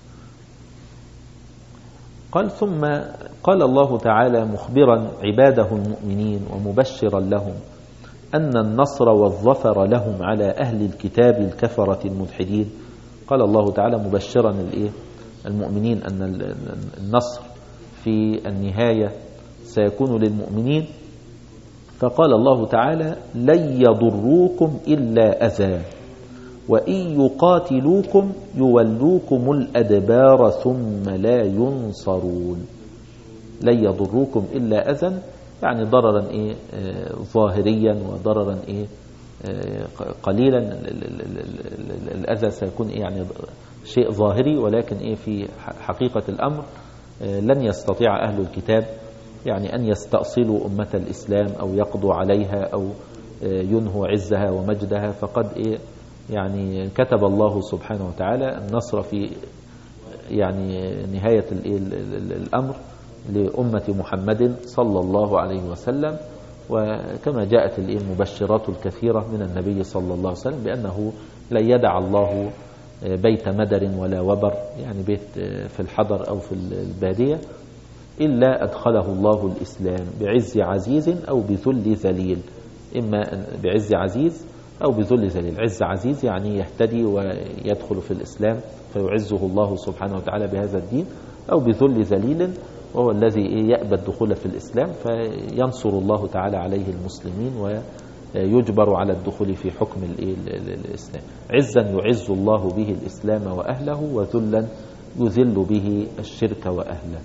قال ثم قال الله تعالى مخبرا عباده المؤمنين ومبشرا لهم أن النصر والظفر لهم على أهل الكتاب الكفرة الملحدين. قال الله تعالى مبشرا المؤمنين أن النصر في النهاية سيكون للمؤمنين. فقال الله تعالى لن يضروكم إلا أذى وإن يقاتلوكم يولوكم الأدبار ثم لا ينصرون. لن يضروكم إلا أذى يعني ضررا ظاهريا وضررا قليلا. الأذى سيكون يعني شيء ظاهري، ولكن في حقيقة الأمر لن يستطيع أهل الكتاب يعني أن يستأصلوا أمة الإسلام أو يقضوا عليها أو ينهوا عزها ومجدها. فقد يعني كتب الله سبحانه وتعالى النصر في يعني نهاية الأمر لأمة محمد صلى الله عليه وسلم. وكما جاءت المبشرات الكثيرة من النبي صلى الله عليه وسلم بأنه لن يدع الله بيت مدر ولا وبر، يعني بيت في الحضر أو في البادية، إلا أدخله الله الإسلام بعز عزيز أو بذل ذليل، إما بعز عزيز أو بذل ذليل. عز عزيز يعني يهتدي ويدخل في الإسلام فيعزه الله سبحانه وتعالى بهذا الدين، أو بذل ذليل وهو الذي يأبى الدخول في الإسلام فينصر الله تعالى عليه المسلمين ويجبر على الدخول في حكم الإسلام. عزا يعز الله به الإسلام وأهله، وذلا يذل به الشرك وأهله.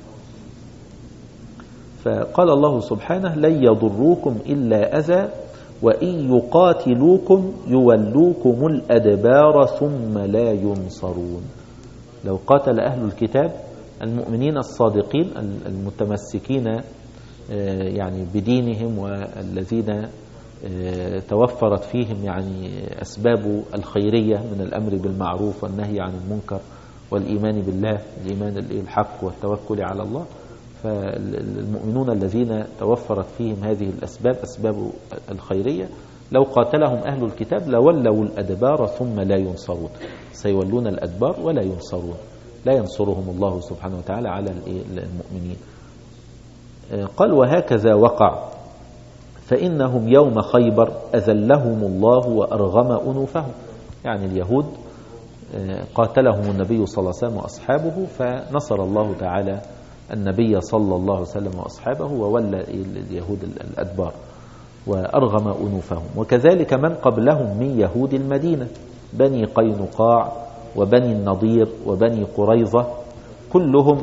فقال الله سبحانه: لن يضروكم إلا أذى وإن يقاتلوكم يولوكم الأدبار ثم لا ينصرون. لو قاتل أهل الكتاب المؤمنين الصادقين المتمسكين يعني بدينهم، والذين توفرت فيهم يعني أسباب الخيرية من الأمر بالمعروف والنهي عن المنكر والإيمان بالله، الإيمان الحق والتوكل على الله، فالمؤمنون الذين توفرت فيهم هذه الأسباب أسباب الخيرية لو قاتلهم أهل الكتاب لولوا الأدبار ثم لا ينصرون، سيولون الأدبار ولا ينصرون، لا ينصرهم الله سبحانه وتعالى على المؤمنين. قال: وهكذا وقع، فإنهم يوم خيبر أذلهم الله وأرغم أنوفهم. يعني اليهود قاتلهم النبي صلى الله عليه وسلم وأصحابه، فنصر الله تعالى النبي صلى الله عليه وسلم وأصحابه وولى اليهود الأدبار وأرغم أنوفهم. وكذلك من قبلهم من يهود المدينة، بني قينقاع وبني النضير وبني قريظة، كلهم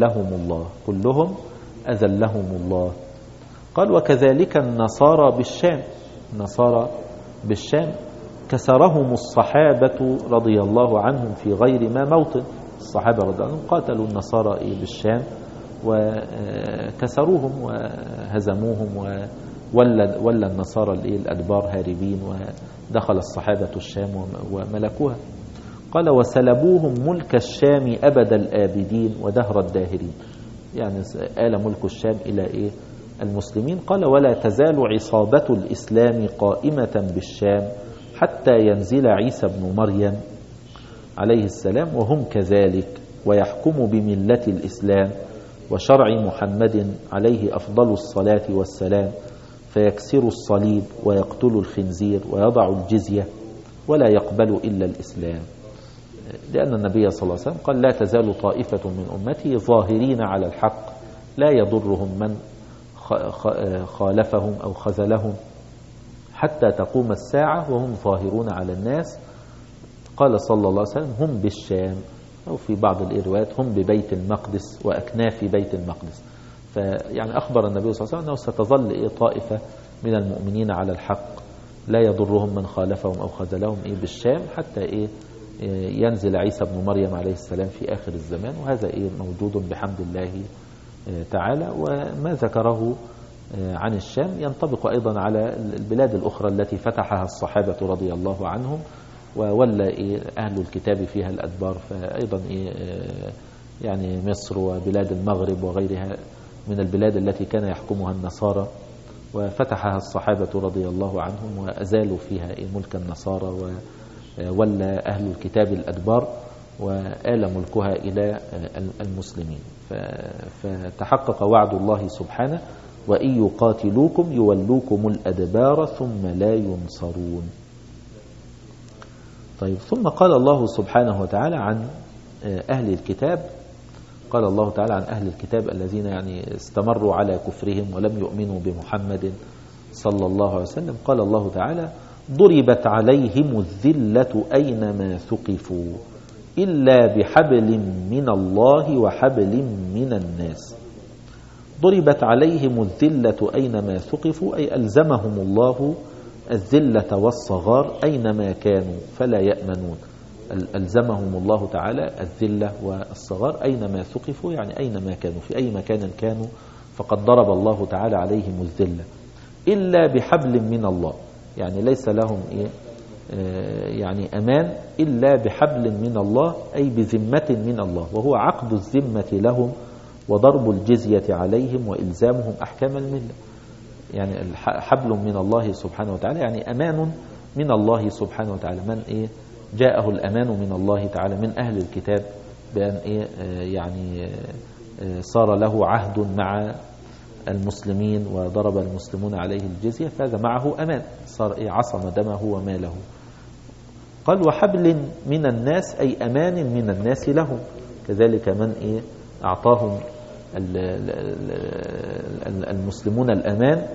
أذلهم الله. قال: وكذلك النصارى بالشام كسرهم الصحابة رضي الله عنهم في غير ما موطن. الصحابة رضي الله عنهم قاتلوا النصارى بالشام وكسروهم وهزموهم، وولى النصارى الأدبار هاربين، ودخل الصحابة الشام وملكوها. قال: وسلبوهم ملك الشام أبد الآبدين ودهر الداهرين. يعني آل ملك الشام إلى المسلمين. قال: ولا تزال عصابة الإسلام قائمة بالشام حتى ينزل عيسى بن مريم عليه السلام وهم كذلك، ويحكم بملة الإسلام وشرع محمد عليه أفضل الصلاة والسلام، فيكسر الصليب ويقتل الخنزير ويضع الجزية ولا يقبل إلا الإسلام. لأن النبي صلى الله عليه وسلم قال: لا تزال طائفة من أمتي ظاهرين على الحق لا يضرهم من خالفهم أو خذلهم حتى تقوم الساعة وهم ظاهرون على الناس. قال صلى الله عليه وسلم: هم بالشام، أو في بعض الروايات هم ببيت المقدس وأكناف بيت المقدس. فيعني أخبر النبي صلى الله عليه وسلم أنه ستظل طائفة من المؤمنين على الحق لا يضرهم من خالفهم أو خذلهم بالشام حتى ينزل عيسى بن مريم عليه السلام في آخر الزمان. وهذا موجود بحمد الله تعالى. وما ذكره عن الشام ينطبق أيضا على البلاد الأخرى التي فتحها الصحابة رضي الله عنهم وولى أهل الكتاب فيها الأدبار، فأيضا يعني مصر وبلاد المغرب وغيرها من البلاد التي كان يحكمها النصارى وفتحها الصحابة رضي الله عنهم وأزالوا فيها ملك النصارى، وولى أهل الكتاب الأدبار وآل ملكها إلى المسلمين. فتحقق وعد الله سبحانه: وإن يقاتلوكم يولوكم الأدبار ثم لا ينصرون. طيب، ثم قال الله سبحانه وتعالى عن أهل الكتاب. قال الله تعالى عن أهل الكتاب الذين يعني استمروا على كفرهم ولم يؤمنوا بمحمد صلى الله عليه وسلم. قال الله تعالى: ضربت عليهم الذلة أينما ثقفوا إلا بحبل من الله وحبل من الناس. ضربت عليهم الذلة أينما ثقفوا، أي ألزمهم الله الذلة والصغار أينما كانوا فلا يأمنون. ألزمهم الله تعالى الذلة والصغار أينما ثقفوا، يعني أينما كانوا، في أي مكان كانوا فقد ضرب الله تعالى عليهم الذلة. إلا بحبل من الله، يعني ليس لهم يعني أمان إلا بحبل من الله، أي بذمة من الله، وهو عقد الذمة لهم وضرب الجزية عليهم وإلزامهم أحكام الملة. يعني حبل من الله سبحانه وتعالى، يعني أمان من الله سبحانه وتعالى. من جاءه الأمان من الله تعالى من أهل الكتاب بأن يعني صار له عهد مع المسلمين وضرب المسلمون عليه الجزية، فهذا معه أمان، صار عصم دمه وماله. قال وحبل من الناس أي أمان من الناس لهم، كذلك من أعطاهم المسلمون الأمان،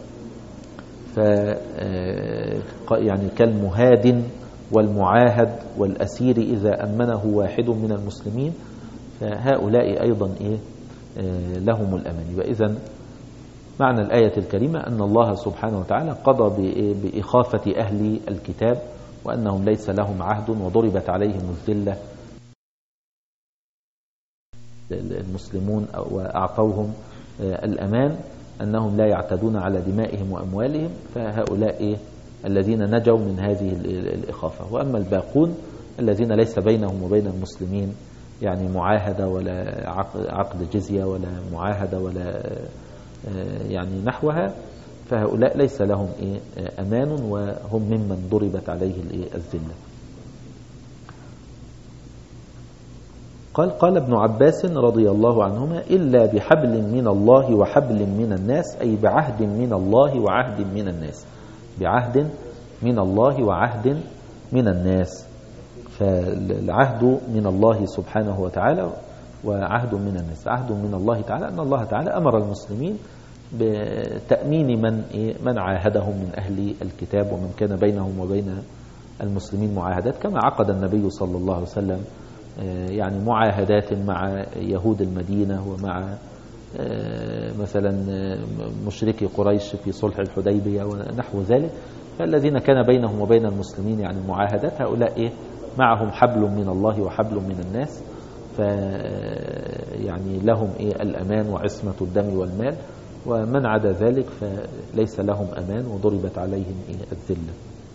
يعني كالمهاد والمعاهد والأسير إذا أمنه واحد من المسلمين، فهؤلاء أيضا لهم الأمان. وإذن معنى الآية الكريمة أن الله سبحانه وتعالى قضى بإخافة أهل الكتاب وأنهم ليس لهم عهد، وضربت عليهم الذلة المسلمون وأعطوهم الأمان أنهم لا يعتدون على دمائهم وأموالهم، فهؤلاء الذين نجوا من هذه الإخافة. وأما الباقون الذين ليس بينهم وبين المسلمين يعني معاهدة ولا عقد جزية ولا معاهدة ولا يعني نحوها، فهؤلاء ليس لهم أمان وهم ممن ضربت عليه الذلة. قال ابن عباس رضي الله عنهما إلا بحبل من الله وحبل من الناس، أي بعهد من الله وعهد من الناس، بعهد من الله وعهد من الناس. فالعهد من الله سبحانه وتعالى وعهد من الناس. عهد من الله تعالى أن الله تعالى أمر المسلمين بتأمين من عاهدهم من أهل الكتاب ومن كان بينهم وبين المسلمين معاهدات، كما عقد النبي صلى الله عليه وسلم يعني معاهدات مع يهود المدينة ومع مثلا مشركي قريش في صلح الحديبية ونحو ذلك. فالذين كان بينهم وبين المسلمين يعني معاهدات، هؤلاء معهم حبل من الله وحبل من الناس، يعني لهم الأمان وعصمة الدم والمال، ومن عدا ذلك فليس لهم أمان وضربت عليهم الذلة.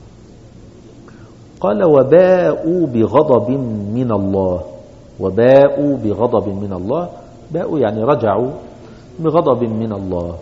قال وباءوا بغضب من الله، وباءوا بغضب من الله، باءوا يعني رجعوا بغضب من الله،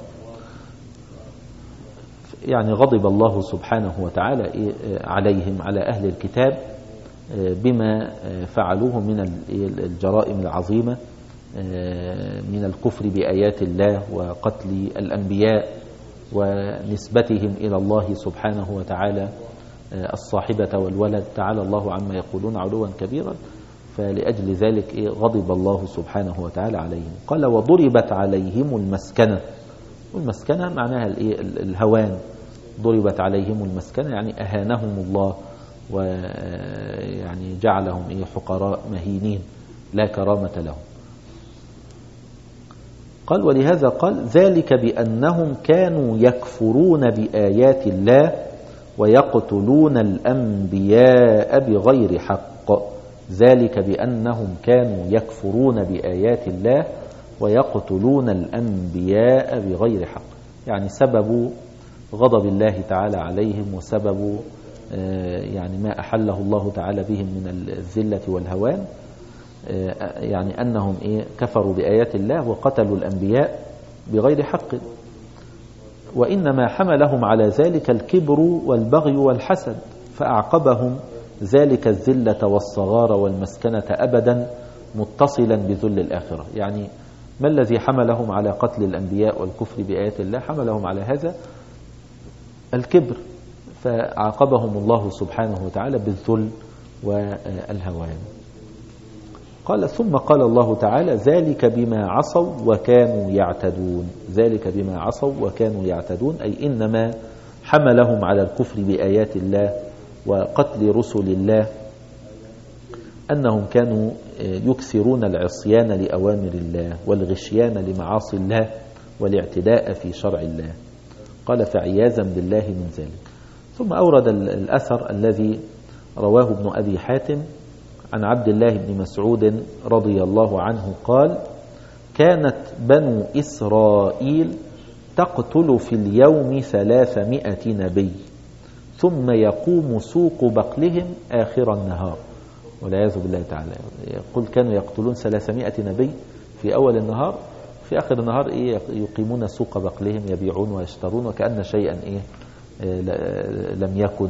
يعني غضب الله سبحانه وتعالى عليهم على أهل الكتاب بما فعلوه من الجرائم العظيمة من الكفر بآيات الله وقتل الأنبياء ونسبتهم إلى الله سبحانه وتعالى الصاحبة والولد، تعالى الله عما يقولون علوا كبيرا. فلأجل ذلك غضب الله سبحانه وتعالى عليهم. قال وضربت عليهم المسكنة، والمسكنة معناها الهوان، ضربت عليهم المسكنة يعني أهانهم الله ويعني جعلهم حقراء مهينين لا كرامة لهم. قال ولهذا قال ذلك بأنهم كانوا يكفرون بآيات الله ويقتلون الأنبياء بغير حق، ذلك بأنهم كانوا يكفرون بآيات الله ويقتلون الأنبياء بغير حق، يعني سبب غضب الله تعالى عليهم وسبب يعني ما أحله الله تعالى بهم من الذلة والهوان، يعني أنهم كفروا بآيات الله وقتلوا الأنبياء بغير حق. وإنما حملهم على ذلك الكبر والبغي والحسد، فأعقبهم ذلك الذلة والصغار والمسكنة أبدا متصلا بذل الآخرة. يعني ما الذي حملهم على قتل الأنبياء والكفر بآيات الله؟ حملهم على هذا الكبر، فعاقبهم الله سبحانه وتعالى بالذل والهوان. قال ثم قال الله تعالى ذلك بما عصوا وكانوا يعتدون، ذلك بما عصوا وكانوا يعتدون، أي إنما حملهم على الكفر بآيات الله وقتل رسل الله أنهم كانوا يكثرون العصيان لأوامر الله والغشيان لمعاصي الله والاعتداء في شرع الله. قال فعياذا بالله من ذلك. ثم أورد الأثر الذي رواه ابن أبي حاتم عن عبد الله بن مسعود رضي الله عنه قال كانت بنو إسرائيل تقتل في اليوم 300 نبي ثم يقوم سوق بقلهم آخر النهار، والعياذ بالله تعالى. يقول كانوا يقتلون 300 نبي في أول النهار، في آخر النهار يقيمون سوق بقلهم يبيعون ويشترون وكأن شيئا لم يكن،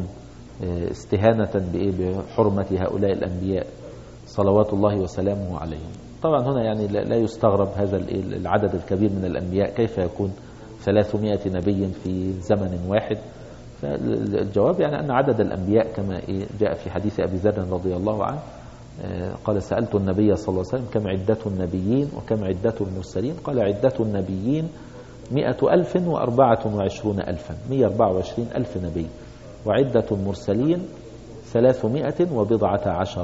استهانة بحرمة هؤلاء الأنبياء صلوات الله وسلامه عليهم. طبعا هنا يعني لا يستغرب هذا العدد الكبير من الأنبياء، كيف يكون 300 نبي في زمن واحد؟ فالجواب يعني أن عدد الأنبياء كما جاء في حديث أبي ذر رضي الله عنه قال سألت النبي صلى الله عليه وسلم كم عدة النبيين وكم عدة المرسلين؟ قال عدة النبيين 124,000 124,000 نبي، وعدة المرسلين 310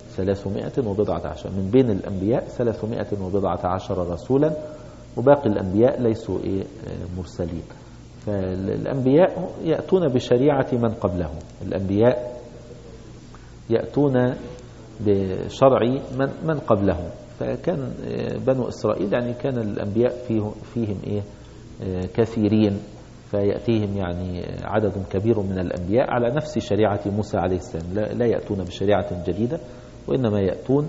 من بين الأنبياء 310 رسولا، وباقي الأنبياء ليسوا مرسلين. فالأنبياء يأتون بشريعة من قبلهم، الأنبياء يأتون بشرع من قبلهم. فكان بنو إسرائيل يعني كان الأنبياء فيهم كثيرين، فيأتيهم يعني عدد كبير من الأنبياء على نفس شريعة موسى عليه السلام، لا يأتون بشريعة جديدة، وإنما يأتون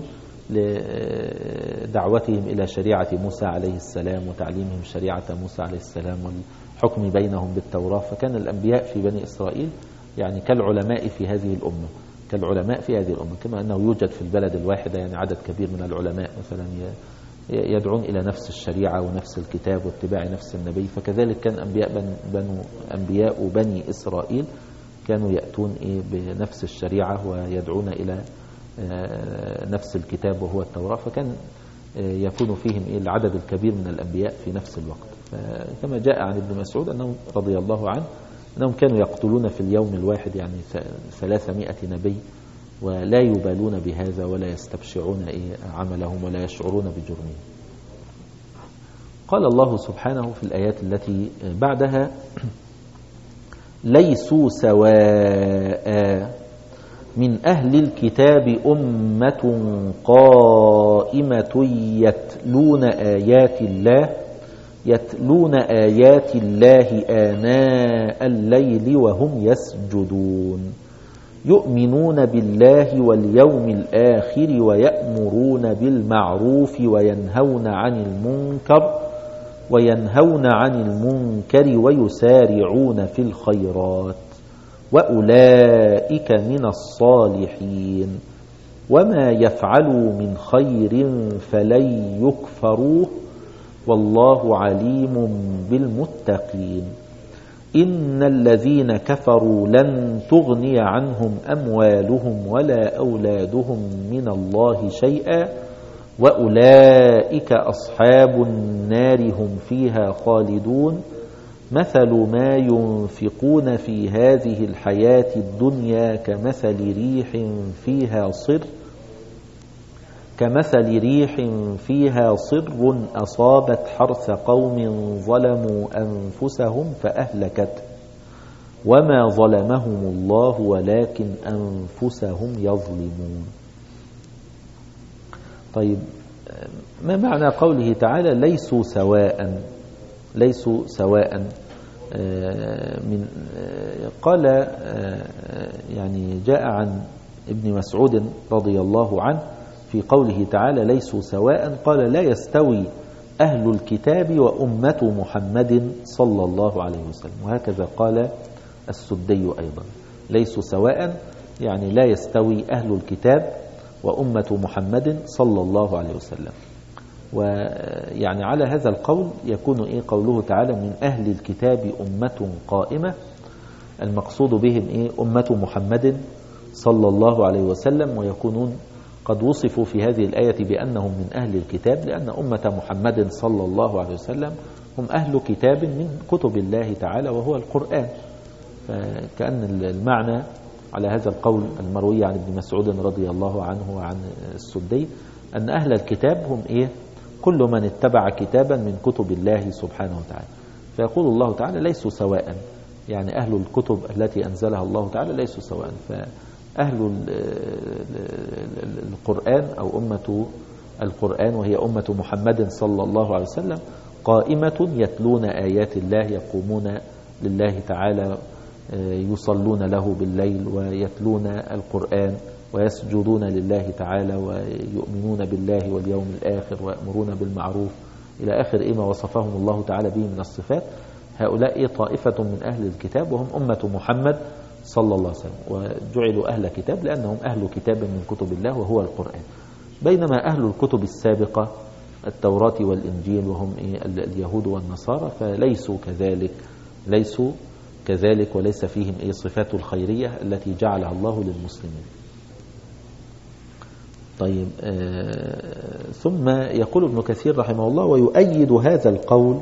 لدعوتهم إلى شريعة موسى عليه السلام وتعليمهم شريعة موسى عليه السلام والحكم بينهم بالتوراة. فكان الأنبياء في بني إسرائيل يعني كالعلماء في هذه الأمة، كما أنه يوجد في البلد الواحدة يعني عدد كبير من العلماء مثلا يدعون إلى نفس الشريعة ونفس الكتاب واتباع نفس النبي. فكذلك كان أنبياء بني إسرائيل كانوا يأتون بنفس الشريعة ويدعون إلى نفس الكتاب وهو التوراة. فكان يكون فيهم العدد الكبير من الأنبياء في نفس الوقت. كما جاء عن ابن مسعود أنه رضي الله عنه أنهم كانوا يقتلون في اليوم الواحد يعني 300 نبي، ولا يبالون بهذا ولا يستبشعون عملهم ولا يشعرون بجرمهم. قال الله سبحانه في الآيات التي بعدها ليسوا سواء من أهل الكتاب أمة قائمة يتلون آيات الله آناء الليل وهم يسجدون يؤمنون بالله واليوم الآخر ويأمرون بالمعروف وينهون عن المنكر ويسارعون في الخيرات وأولئك من الصالحين وما يفعلوا من خير فلن يكفروه والله عليم بالمتقين. إن الذين كفروا لن تغني عنهم أموالهم ولا أولادهم من الله شيئا وأولئك أصحاب النار هم فيها خالدون. مثل ما ينفقون في هذه الحياة الدنيا كمثل ريح فيها صر أصابت حرث قوم ظلموا أنفسهم فأهلكت وما ظلمهم الله ولكن أنفسهم يظلمون. طيب، ما معنى قوله تعالى ليسوا سواء من قال يعني جاء عن ابن مسعود رضي الله عنه في قوله تعالى ليسوا سواء قال لا يستوي أهل الكتاب وأمة محمد صلى الله عليه وسلم. وهكذا قال السدي أيضا ليسوا سواء يعني لا يستوي أهل الكتاب وأمة محمد صلى الله عليه وسلم. ويعني على هذا القول يكون قوله تعالى من أهل الكتاب أمة قائمة، المقصود بهم أمة محمد صلى الله عليه وسلم، ويكونون قد وصفوا في هذه الآية بأنهم من أهل الكتاب لأن أمة محمد صلى الله عليه وسلم هم أهل كتاب من كتب الله تعالى وهو القرآن. فكأن المعنى على هذا القول المروي عن ابن مسعود رضي الله عنه وعن السدي أن أهل الكتاب هم كل من اتبع كتابا من كتب الله سبحانه وتعالى. فيقول الله تعالى ليسوا سواء، يعني أهل الكتب التي أنزلها الله تعالى ليسوا سواء. فأهل القرآن أو أمة القرآن وهي أمة محمد صلى الله عليه وسلم قائمة يتلون آيات الله، يقومون لله تعالى يصلون له بالليل ويتلون القرآن ويسجدون لله تعالى ويؤمنون بالله واليوم الآخر ويأمرون بالمعروف إلى آخر ما وصفهم الله تعالى به من الصفات. هؤلاء طائفة من أهل الكتاب وهم أمة محمد صلى الله عليه وسلم، وجعلوا أهل كتاب لأنهم أهل كتاب من كتب الله وهو القرآن. بينما أهل الكتب السابقة التوراة والإنجيل وهم اليهود والنصارى فليسوا كذلك وليس فيهم صفات الخيرية التي جعلها الله للمسلمين. طيب ثم يقول ابن كثير رحمه الله: ويؤيد هذا القول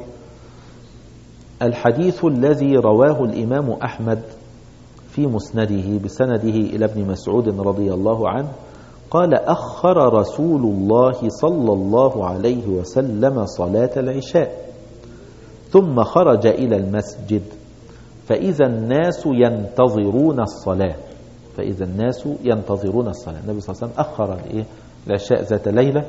الحديث الذي رواه الإمام أحمد في مسنده بسنده إلى ابن مسعود رضي الله عنه قال: أخر رسول الله صلى الله عليه وسلم صلاة العشاء ثم خرج إلى المسجد فإذا الناس ينتظرون الصلاة. النبي صلى الله عليه وسلم أخر العشاء ذات ليلة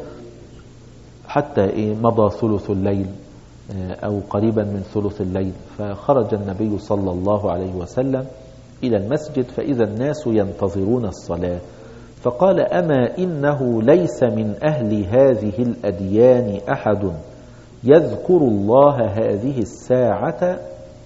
حتى مضى ثلث الليل أو قريبا من ثلث الليل، فخرج النبي صلى الله عليه وسلم إلى المسجد فإذا الناس ينتظرون الصلاة، فقال: أما إنه ليس من أهل هذه الأديان أحد يذكر الله هذه الساعة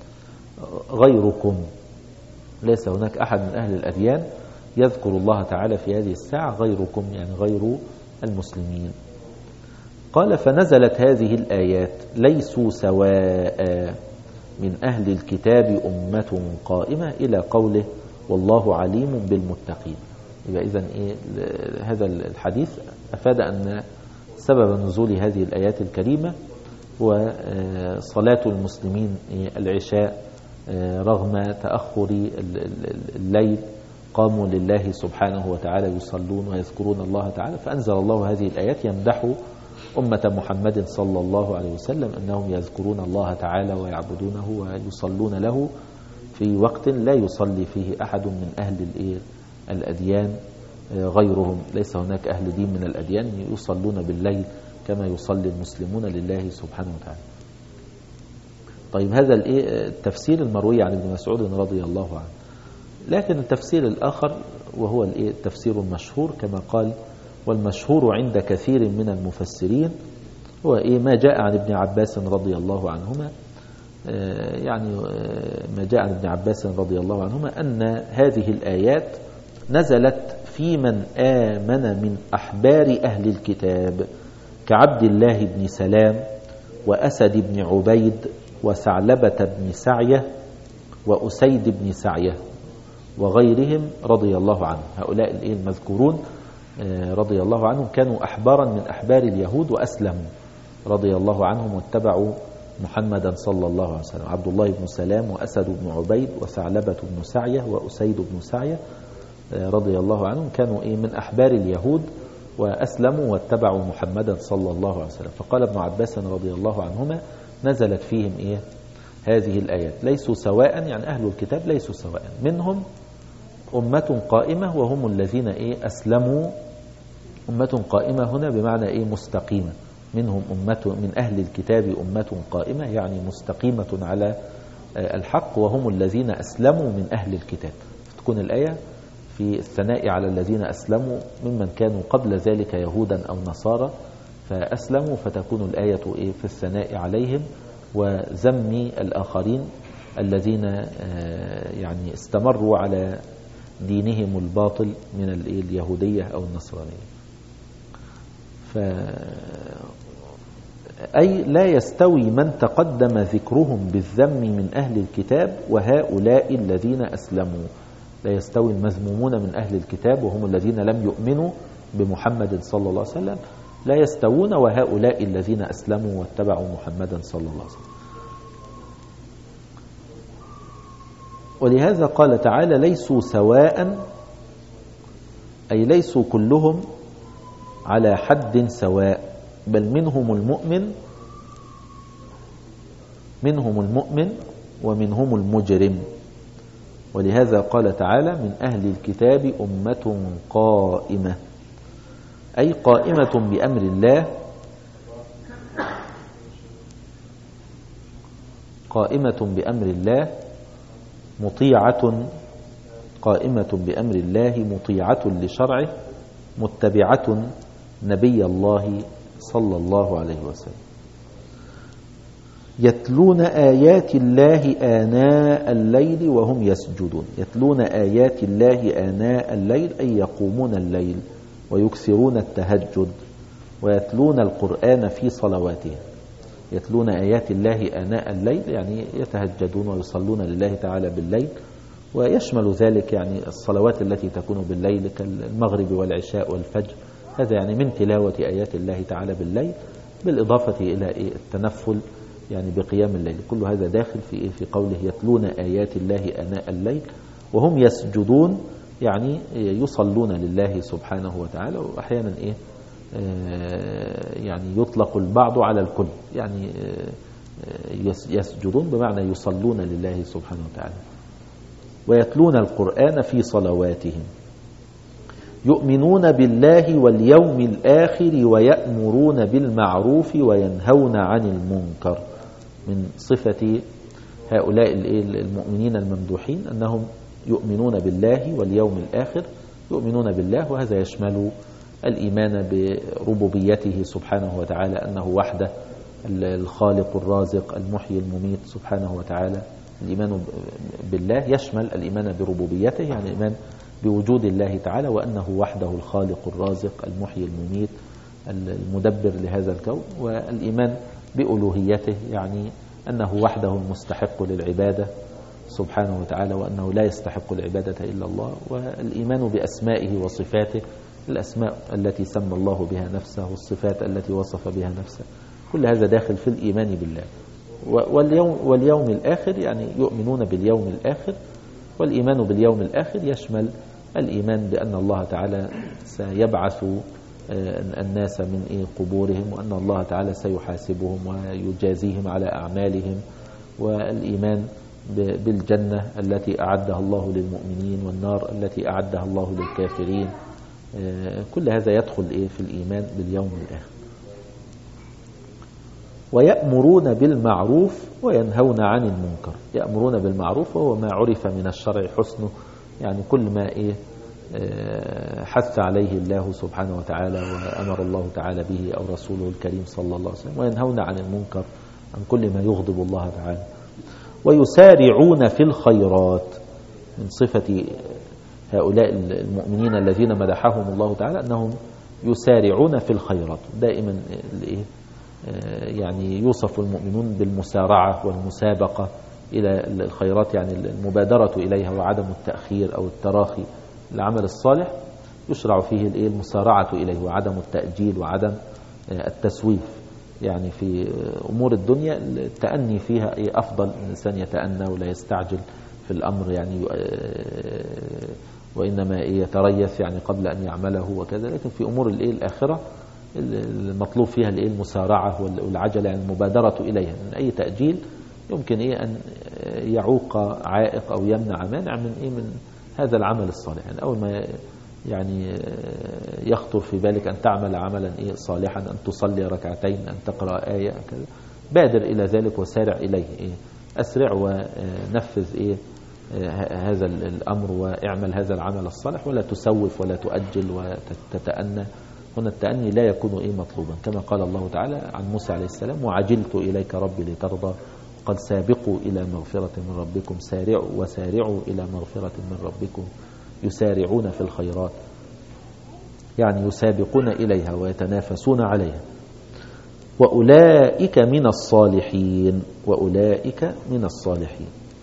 غيركم. ليس هناك أحد من أهل الأديان يذكر الله تعالى في هذه الساعة غيركم، يعني غير المسلمين. قال: فنزلت هذه الآيات: ليسوا سواء من أهل الكتاب أمة قائمة، إلى قوله: والله عليم بالمتقين. يبقى إذن هذا الحديث أفاد أن سبب نزول هذه الآيات الكريمة وصلاة المسلمين العشاء رغم تأخر الليل قاموا لله سبحانه وتعالى يصلون ويذكرون الله تعالى، فأنزل الله هذه الآيات يمدح أمة محمد صلى الله عليه وسلم أنهم يذكرون الله تعالى ويعبدونه ويصلون له في وقت لا يصلي فيه أحد من أهل الأديان غيرهم. ليس هناك أهل دين من الأديان يصلون بالليل كما يصلي المسلمون لله سبحانه وتعالى. طيب هذا التفسير المروي عن ابن مسعود رضي الله عنه. لكن التفسير الآخر وهو التفسير المشهور كما قال: والمشهور عند كثير من المفسرين هو ما جاء عن ابن عباس رضي الله عنهما، يعني ما جاء عن ابن عباس رضي الله عنهما أن هذه الآيات نزلت في من آمن من أحبار أهل الكتاب كعبد الله بن سلام وأسد بن عبيد وثعلبة بن سعية وأسيد بن سعية وغيرهم رضي الله عنهم. هؤلاء المذكورون رضي الله عنهم كانوا أحبارا من أحبار اليهود وأسلموا رضي الله عنهم واتبعوا محمدا صلى الله عليه وسلم. عبد الله بن سلام وأسد بن عبيد وثعلبة بن سعية وأسيد بن سعية رضي الله عنهم كانوا من أحبار اليهود وأسلموا واتبعوا محمدا صلى الله عليه وسلم. فقال ابن عباس رضي الله عنهما: نزلت فيهم هذه الآيات: ليسوا سواء، يعني أهل الكتاب ليسوا سواء، منهم أمة قائمة وهم الذين أسلموا. أمة قائمة هنا بمعنى مستقيمة، منهم أمة من أهل الكتاب أمة قائمة يعني مستقيمة على الحق وهم الذين أسلموا من أهل الكتاب. تكون الآية في الثناء على الذين أسلموا ممن كانوا قبل ذلك يهودا أو نصارى فأسلموا، فتكون الآية في الثناء عليهم وذم الآخرين الذين يعني استمروا على دينهم الباطل من اليهودية أو النصرانية. أي لا يستوي من تقدم ذكرهم بالذم من أهل الكتاب وهؤلاء الذين أسلموا. لا يستوي المذمومون من أهل الكتاب وهم الذين لم يؤمنوا بمحمد صلى الله عليه وسلم، لا يستوون وهؤلاء الذين أسلموا واتبعوا محمدا صلى الله عليه وسلم. ولهذا قال تعالى: ليسوا سواء، أي ليسوا كلهم على حد سواء، بل منهم المؤمن ومنهم المجرم. ولهذا قال تعالى: من أهل الكتاب أمة قائمة، أي قائمة بأمر الله، قائمة بأمر الله مطيعة، قائمة بأمر الله مطيعة لشرعه متبعة نبي الله صلى الله عليه وسلم، يتلون آيات الله آناء الليل وهم يسجدون. يتلون آيات الله آناء الليل أي يقومون الليل ويكثرون التهجد ويتلون القرآن في صلواتهم. يتلون آيات الله آناء الليل يعني يتهجدون ويصلون لله تعالى بالليل، ويشمل ذلك يعني الصلوات التي تكون بالليل كالمغرب والعشاء والفجر، هذا يعني من تلاوة آيات الله تعالى بالليل، بالإضافة إلى التنفل يعني بقيام الليل. كل هذا داخل في قوله يتلون آيات الله آناء الليل وهم يسجدون، يعني يصلون لله سبحانه وتعالى. وأحيانا يعني يطلق البعض على الكل، يعني يسجدون بمعنى يصلون لله سبحانه وتعالى. ويتلون القرآن في صلواتهم يؤمنون بالله واليوم الآخر ويأمرون بالمعروف وينهون عن المنكر. من صفة هؤلاء المؤمنين الممدوحين أنهم يؤمنون بالله واليوم الآخر، يؤمنون بالله، وهذا يشمل الإيمان بربوبيته سبحانه وتعالى، أنه وحده الخالق الرازق المحيي المميت سبحانه وتعالى. الإيمان بالله يشمل الإيمان بربوبيته، يعني الإيمان بوجود الله تعالى وأنه وحده الخالق الرازق المحيي المميت المدبر لهذا الكون. والإيمان بألوهيته يعني أنه وحده المستحق للعبادة سبحانه وتعالى وأنه لا يستحق العبادة إلا الله. والإيمان بأسمائه وصفاته، الأسماء التي سمى الله بها نفسه والصفات التي وصف بها نفسه، كل هذا داخل في الإيمان بالله. واليوم الآخر يعني يؤمنون باليوم الآخر، والإيمان باليوم الآخر يشمل الإيمان بأن الله تعالى سيبعث الناس من قبورهم، وأن الله تعالى سيحاسبهم ويجازيهم على أعمالهم، والإيمان بالجنة التي أعدها الله للمؤمنين والنار التي أعدها الله للكافرين. كل هذا يدخل في الإيمان باليوم الآخر. ويأمرون بالمعروف وينهون عن المنكر. يأمرون بالمعروف وهو ما عرف من الشرع حسنه، يعني كل ما حث عليه الله سبحانه وتعالى وأمر الله تعالى به أو رسوله الكريم صلى الله عليه وسلم. وينهون عن المنكر، عن كل ما يغضب الله تعالى. ويسارعون في الخيرات. من صفة هؤلاء المؤمنين الذين مدحهم الله تعالى أنهم يسارعون في الخيرات. دائما يعني يوصف المؤمنون بالمسارعة والمسابقة إلى الخيرات، يعني المبادرة إليها وعدم التأخير أو التراخي. العمل الصالح يشرع فيه المسارعة إليه وعدم التأجيل وعدم التسويف. يعني في أمور الدنيا التأني فيها أفضل، الإنسان يتأنى ولا يستعجل في الأمر، يعني وإنما يتريث يعني قبل أن يعمله وكذا. لكن في أمور الآخرة المطلوب فيها المسارعة والعجلة، يعني المبادرة إليها. من أي تأجيل يمكن أن يعوق عائق أو يمنع مانع من هذا العمل الصالح. يعني أول ما يعني يخطر في بالك أن تعمل عملا صالحا، أن تصلي ركعتين، أن تقرأ آية كذا، بادر إلى ذلك وسارع إليه. أسرع ونفذ هذا الأمر واعمل هذا العمل الصالح، ولا تسوف ولا تؤجل وتتأنى. هنا التأني لا يكون مطلوبا، كما قال الله تعالى عن موسى عليه السلام: وعجلت إليك ربي لترضى قد سابقوا إلى مغفرة من ربكم وسارعوا إلى مغفرة من ربكم. يسارعون في الخيرات يعني يسابقون إليها ويتنافسون عليها. وأولئك من الصالحين. وأولئك من الصالحين.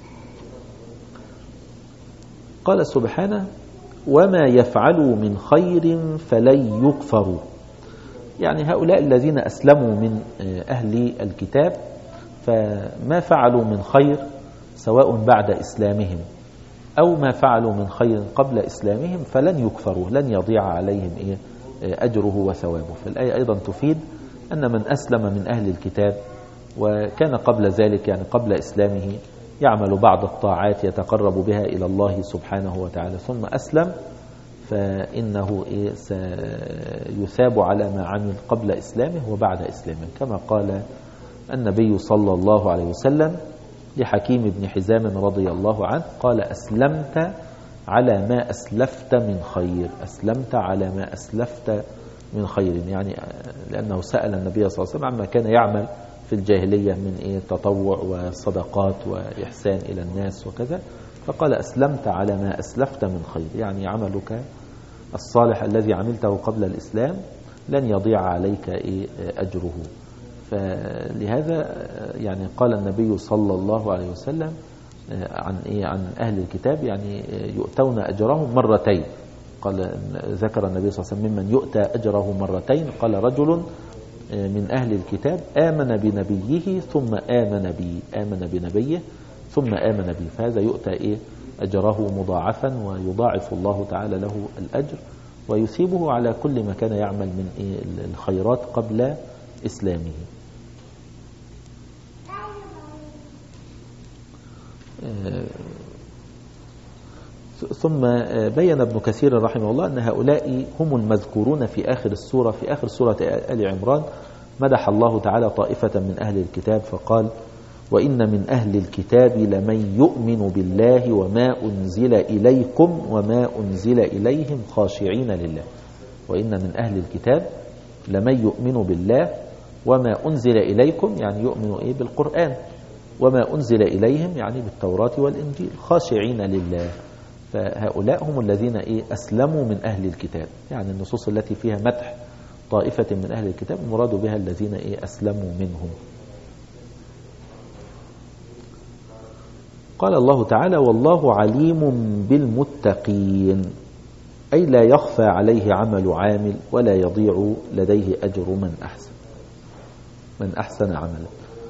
قال سبحانه: وما يفعلوا من خير فلن يكفروا. يعني هؤلاء الذين أسلموا من أهل الكتاب، فما فعلوا من خير سواء بعد إسلامهم أو ما فعلوا من خير قبل إسلامهم فلن يكفروا، لن يضيع عليهم أجره وثوابه. فالآية أيضا تفيد أن من أسلم من أهل الكتاب وكان قبل ذلك يعني قبل إسلامه يعمل بعض الطاعات يتقرب بها إلى الله سبحانه وتعالى ثم أسلم، فإنه سيثاب على ما عمل قبل إسلامه وبعد إسلامه، كما قال النبي صلى الله عليه وسلم لحكيم بن حزام رضي الله عنه، قال: أسلمت على ما أسلفت من خير. أسلمت على ما أسلفت من خير، يعني لأنه سأل النبي صلى الله عليه وسلم عما كان يعمل في الجاهلية من تطوع وصدقات وإحسان إلى الناس وكذا، فقال: أسلمت على ما أسلفت من خير، يعني عملك الصالح الذي عملته قبل الإسلام لن يضيع عليك أجره. فلهذا يعني قال النبي صلى الله عليه وسلم عن أهل الكتاب يعني يؤتون أجرهم مرتين. قال ذكر النبي صلى الله عليه وسلم ممن يؤتى أجره مرتين، قال رجل من أهل الكتاب آمن بنبيه ثم آمن بنبيه ثم آمن به، فهذا يؤتى أجره مضاعفا ويضاعف الله تعالى له الأجر ويثيبه على كل ما كان يعمل من الخيرات قبل إسلامه. ثم بين ابن كثير رحمه الله أن هؤلاء هم المذكورون في آخر السورة. في آخر سورة آل عمران مدح الله تعالى طائفة من أهل الكتاب فقال: وإن من أهل الكتاب لمن يؤمن بالله وما أنزل إليكم وما أنزل إليهم خاشعين لله. وإن من أهل الكتاب لمن يؤمن بالله وما أنزل إليكم، يعني يؤمن بالقرآن، وما أنزل إليهم يعني بالتوراة والإنجيل، خاشعين لله. فهؤلاء هم الذين أسلموا من أهل الكتاب. يعني النصوص التي فيها مدح طائفة من أهل الكتاب المراد بها الذين أسلموا منهم. قال الله تعالى: والله عليم بالمتقين، أي لا يخفى عليه عمل عامل ولا يضيع لديه أجر من أحسن عملا.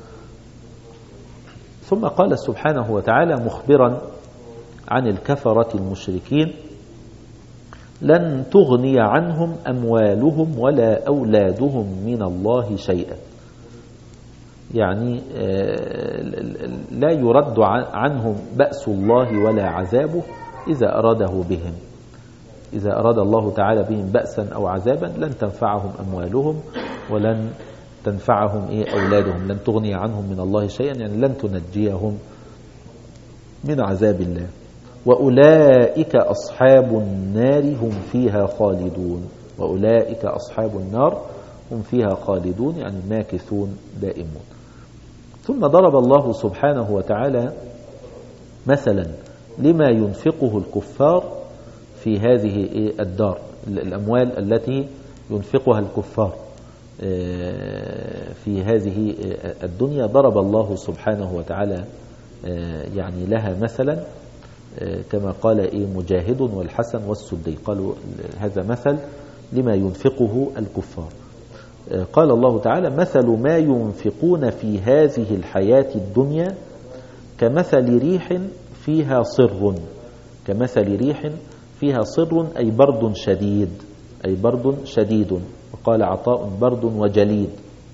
ثم قال سبحانه وتعالى مخبرا عن الكفرة المشركين: لن تغني عنهم أموالهم ولا أولادهم من الله شيئا. يعني لا يرد عنهم بأس الله ولا عذابه إذا أراده بهم. إذا أراد الله تعالى بهم بأسا أو عذابا لن تنفعهم أموالهم ولن تنفعهم أولادهم. لن تغني عنهم من الله شيئا يعني لن تنجيهم من عذاب الله. وأولئك أصحاب النار هم فيها خالدون. وأولئك أصحاب النار هم فيها خالدون يعني ماكثون دائمون. ثم ضرب الله سبحانه وتعالى مثلا لما ينفقه الكفار في هذه الدار، الأموال التي ينفقها الكفار في هذه الدنيا. ضرب الله سبحانه وتعالى يعني لها مثلا كما قال مجاهد والحسن والسدي، قالوا هذا مثل لما ينفقه الكفار. قال الله تعالى: مثل ما ينفقون في هذه الحياة الدنيا كمثل ريح فيها صر. كمثل ريح فيها صر أي برد شديد، أي برد شديد. وقال عطاء: برد وجليد.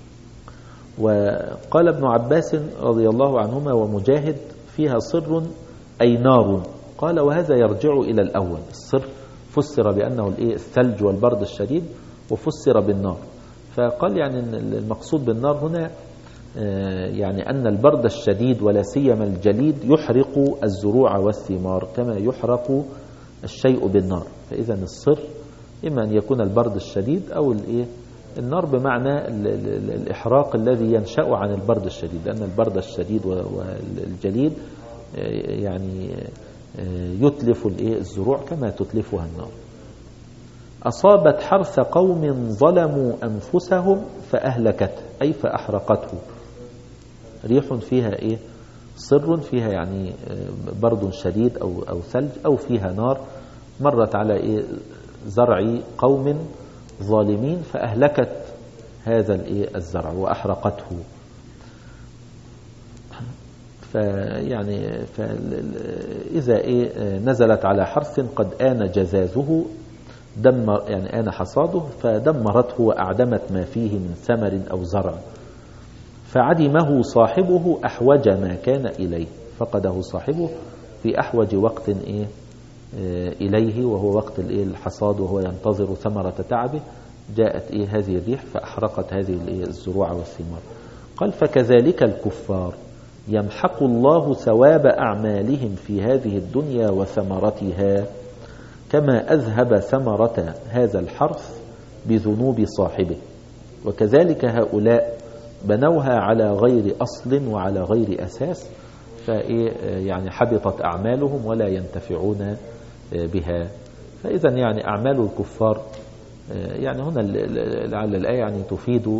وقال ابن عباس رضي الله عنهما ومجاهد: فيها صر أي نار. قال: وهذا يرجع إلى الأول. الصر فسر بأنه الثلج والبرد الشديد وفسر بالنار. فقال يعني المقصود بالنار هنا يعني أن البرد الشديد ولا سيما الجليد يحرق الزروع والثمار كما يحرق الشيء بالنار. فإذا الصر إما أن يكون البرد الشديد أو النار بمعنى الإحراق الذي ينشأ عن البرد الشديد، لأن البرد الشديد والجليد يعني يتلف الزروع كما تتلفها النار. أصابت حرث قوم ظلموا أنفسهم فأهلكته أي فأحرقته. ريح فيها صر، فيها يعني برد شديد أو ثلج، أو فيها نار مرت على زرع قوم ظالمين فأهلكت هذا الزرع وأحرقته. فيعني إذا نزلت على حرث قد آن جزازه دمر يعني آن حصاده فدمرته وأعدمت ما فيه من ثمر أو زرع، فعدمه صاحبه أحوج ما كان إليه. فقده صاحبه في أحوج وقت إليه وهو وقت الحصاد وهو ينتظر ثمرة تعبه. جاءت هذه الريح فأحرقت هذه الزروع والثمار. قال: فكذلك الكفار يمحق الله ثواب أعمالهم في هذه الدنيا وثمرتها كما أذهب ثمرة هذا الحرث بذنوب صاحبه. وكذلك هؤلاء بنوها على غير أصل وعلى غير أساس يعني حبطت أعمالهم ولا ينتفعون بها. فإذا يعني أعمال الكفار يعني هنا لعل الآية يعني تفيد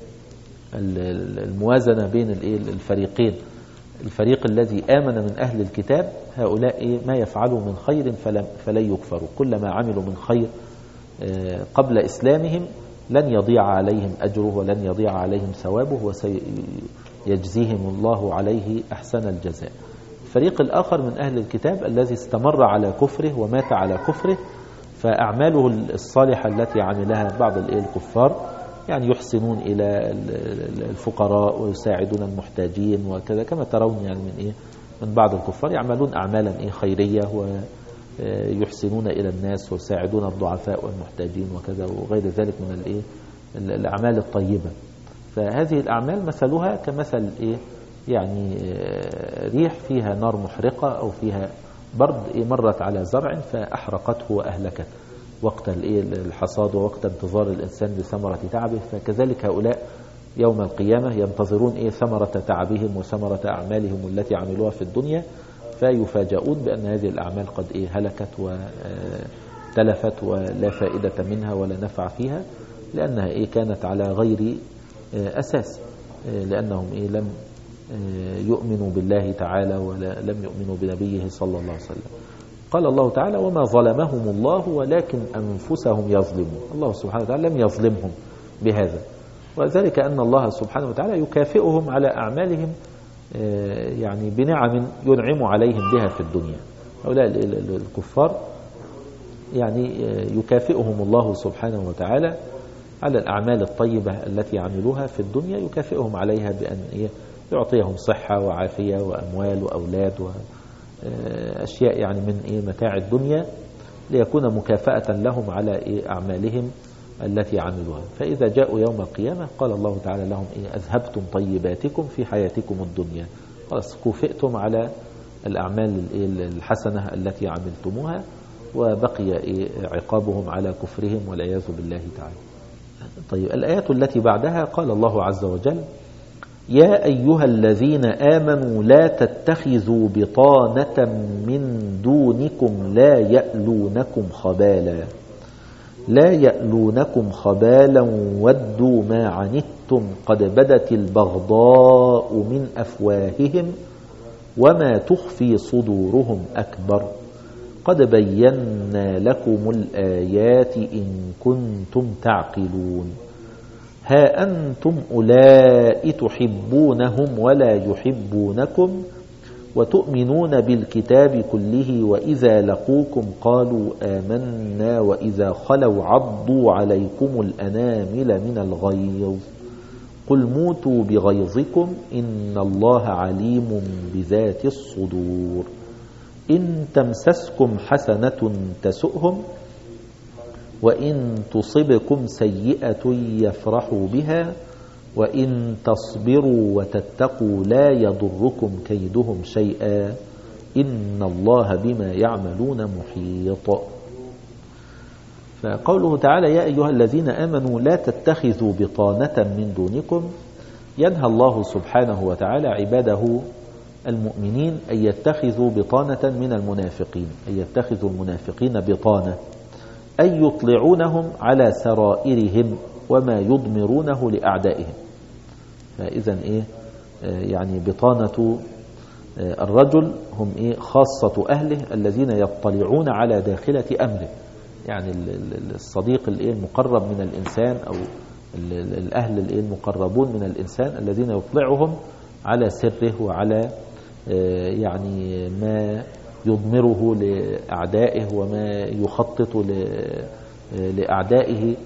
الموازنة بين الفريقين. الفريق الذي آمن من أهل الكتاب هؤلاء ما يفعلوا من خير فلن يكفروا، كل ما عملوا من خير قبل إسلامهم لن يضيع عليهم أجره ولن يضيع عليهم ثوابه، وسيجزيهم الله عليه أحسن الجزاء. الفريق الآخر من أهل الكتاب الذي استمر على كفره ومات على كفره، فأعماله الصالحة التي عملها بعض الكفار يعني يحسنون إلى الفقراء ويساعدون المحتاجين وكذا، كما ترون يعني من بعض الكفار يعملون أعمالا خيرية ويحسنون إلى الناس ويساعدون الضعفاء والمحتاجين وكذا وغير ذلك من الأعمال الطيبة. فهذه الأعمال مثلها كمثل يعني ريح فيها نار محرقة أو فيها برد مرت على زرع فأحرقته وأهلكته وقت الحصاد ووقت انتظار الإنسان لثمرة تعبه. فكذلك هؤلاء يوم القيامة ينتظرون ثمرة تعبهم وثمرة أعمالهم التي عملوها في الدنيا، فيفاجؤون بأن هذه الأعمال قد هلكت وتلفت ولا فائدة منها ولا نفع فيها، لأنها كانت على غير أساس، لأنهم لم يؤمنوا بالله تعالى ولم يؤمنوا بنبيه صلى الله عليه وسلم. قال الله تعالى: وما ظلمهم الله ولكن أنفسهم يظلمون. الله سبحانه وتعالى لم يظلمهم بهذا، وذلك أن الله سبحانه وتعالى يكافئهم على أعمالهم يعني بنعم ينعم عليهم بها في الدنيا. هؤلاء الكفار يعني يكافئهم الله سبحانه وتعالى على الأعمال الطيبة التي عملوها في الدنيا، يكافئهم عليها بأن يعطيهم صحة وعافية وأموال وأولاد وأشياء يعني من متاع الدنيا، ليكون مكافأة لهم على أعمالهم التي عملوها. فإذا جاءوا يوم القيامة قال الله تعالى لهم: أذهبتم طيباتكم في حياتكم الدنيا، خلاص كافئتم على الأعمال الحسنة التي عملتموها، وبقي عقابهم على كفرهم والعياذ بالله تعالى. طيب، الآيات التي بعدها قال الله عز وجل: يا أيها الذين آمنوا لا تتخذوا بطانة من دونكم لا يألونكم خبالا ودوا ما عنتم قد بدت البغضاء من أفواههم وما تخفي صدورهم أكبر قد بينا لكم الآيات إن كنتم تعقلون. ها أنتم أولئك تحبونهم ولا يحبونكم وتؤمنون بالكتاب كله وإذا لقوكم قالوا آمنا وإذا خلوا عضوا عليكم الأنامل من الغيظ قل موتوا بغيظكم إن الله عليم بذات الصدور. إن تمسسكم حسنة تسؤهم وإن تصبكم سيئة يفرحوا بها وإن تصبروا وتتقوا لا يضركم كيدهم شيئا إن الله بما يعملون محيط. فقوله تعالى: يا أيها الذين آمنوا لا تتخذوا بطانة من دونكم، ينهى الله سبحانه وتعالى عباده المؤمنين أن يتخذوا بطانة من المنافقين، أن يتخذوا المنافقين بطانة، أي يطلعونهم على سرائرهم وما يضمرونه لأعدائهم. فإذا يعني بطانة الرجل هم خاصة أهله الذين يطلعون على داخلة أمره، يعني الصديق المقرب من الإنسان أو الأهل المقربون من الإنسان الذين يطلعهم على سره وعلى يعني ما يضمره لأعدائه وما يخطط لأعدائه.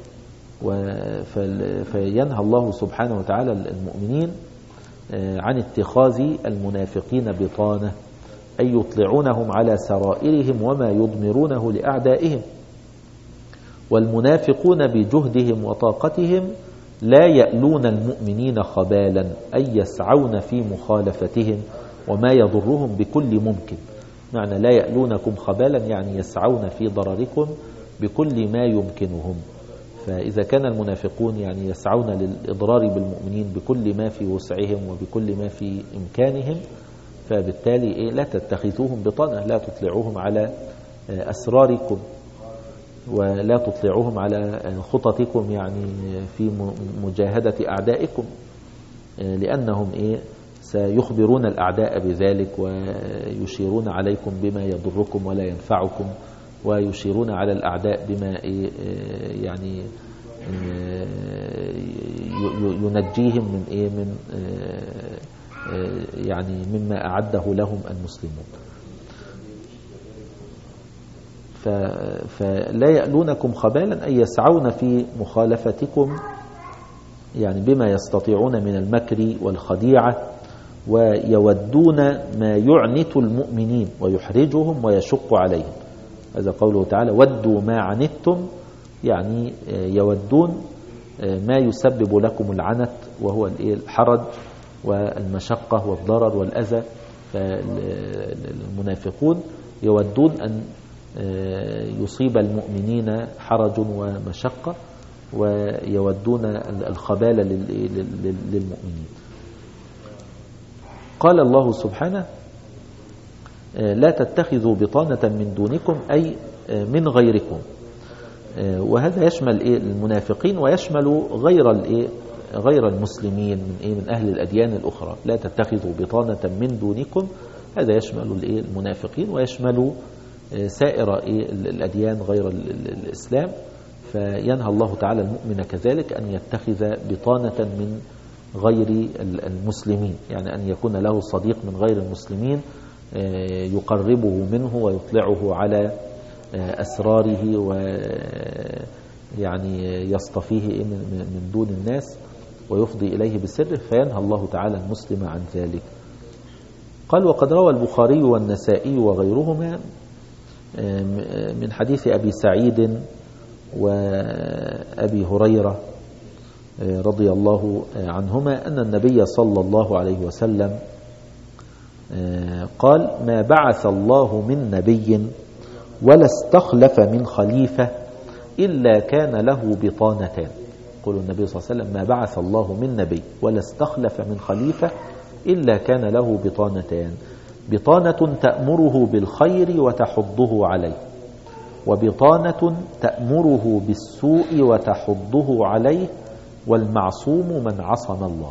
فينهى الله سبحانه وتعالى المؤمنين عن اتخاذ المنافقين بطانة، أي يطلعونهم على سرائرهم وما يضمرونه لأعدائهم. والمنافقون بجهدهم وطاقتهم لا يألون المؤمنين خبالا، أي يسعون في مخالفتهم وما يضرهم بكل ممكن. معنى لا يألونكم خبالا يعني يسعون في ضرركم بكل ما يمكنهم. فإذا كان المنافقون يعني يسعون للإضرار بالمؤمنين بكل ما في وسعهم وبكل ما في إمكانهم، فبالتالي لا تتخذوهم بطانة، لا تطلعوهم على أسراركم. ولا تطلعوهم على خططكم يعني في مجاهدة أعدائكم، لأنهم سيخبرون الأعداء بذلك ويشيرون عليكم بما يضركم ولا ينفعكم، ويشيرون على الأعداء بما يعني ينجيهم من يعني مما أعده لهم المسلمون. فلا يألونكم خبالا أي يسعون في مخالفتكم يعني بما يستطيعون من المكر والخديعة، ويودون ما يعنت المؤمنين ويحرجهم ويشق عليهم. هذا قوله تعالى ودوا ما عنتم، يعني يودون ما يسبب لكم العنت وهو الحرج والمشقة والضرر والأذى. فالمنافقون يودون أن يصيب المؤمنين حرج ومشقة، ويودون الخبال للمؤمنين. قال الله سبحانه لا تتخذوا بطانة من دونكم أي من غيركم، وهذا يشمل المنافقين ويشمل غير المسلمين من أهل الأديان الأخرى. لا تتخذوا بطانة من دونكم، هذا يشمل المنافقين ويشمل سائر الأديان غير الإسلام. فينهى الله تعالى المؤمن كذلك أن يتخذ بطانة من غير المسلمين، يعني أن يكون له صديق من غير المسلمين يقربه منه ويطلعه على أسراره ويعني يصطفيه من دون الناس ويفضي إليه بسره، فينهى الله تعالى المسلم عن ذلك. قال وقد روى البخاري والنسائي وغيرهما من حديث أبي سعيد وأبي هريرة رضي الله عنهما أن النبي صلى الله عليه وسلم قال ما بعث الله من نبي ولا استخلف من خليفة إلا كان له بطانتان. يقول النبي صلى الله عليه وسلم ما بعث الله من نبي ولا استخلف من خليفة إلا كان له بطانتان، بطانة تأمره بالخير وتحضه عليه، وبطانة تأمره بالسوء وتحضه عليه، والمعصوم من عصم الله.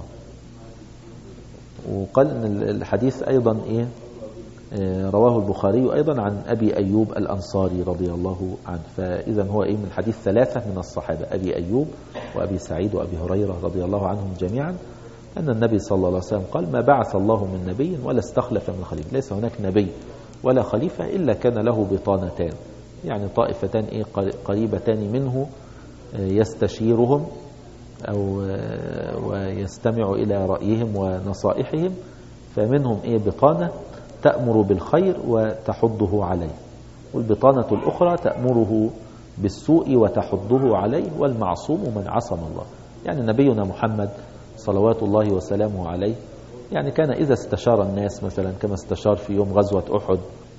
وقال ان الحديث ايضا رواه البخاري ايضا عن ابي ايوب الانصاري رضي الله عنه. فاذا هو من حديث ثلاثة من الصحابة، ابي ايوب وابي سعيد وابي هريرة رضي الله عنهم جميعا، ان النبي صلى الله عليه وسلم قال ما بعث الله من نبي ولا استخلف من خليفة، ليس هناك نبي ولا خليفة الا كان له بطانتان، يعني طائفتان قريبتان منه يستشيرهم أو ويستمع إلى رأيهم ونصائحهم، فمنهم بطانة تأمر بالخير وتحضه عليه، والبطانة الأخرى تأمره بالسوء وتحضه عليه، والمعصوم من عصم الله. يعني نبينا محمد صلوات الله وسلامه عليه يعني كان إذا استشار الناس مثلا كما استشار في يوم غزوة أحد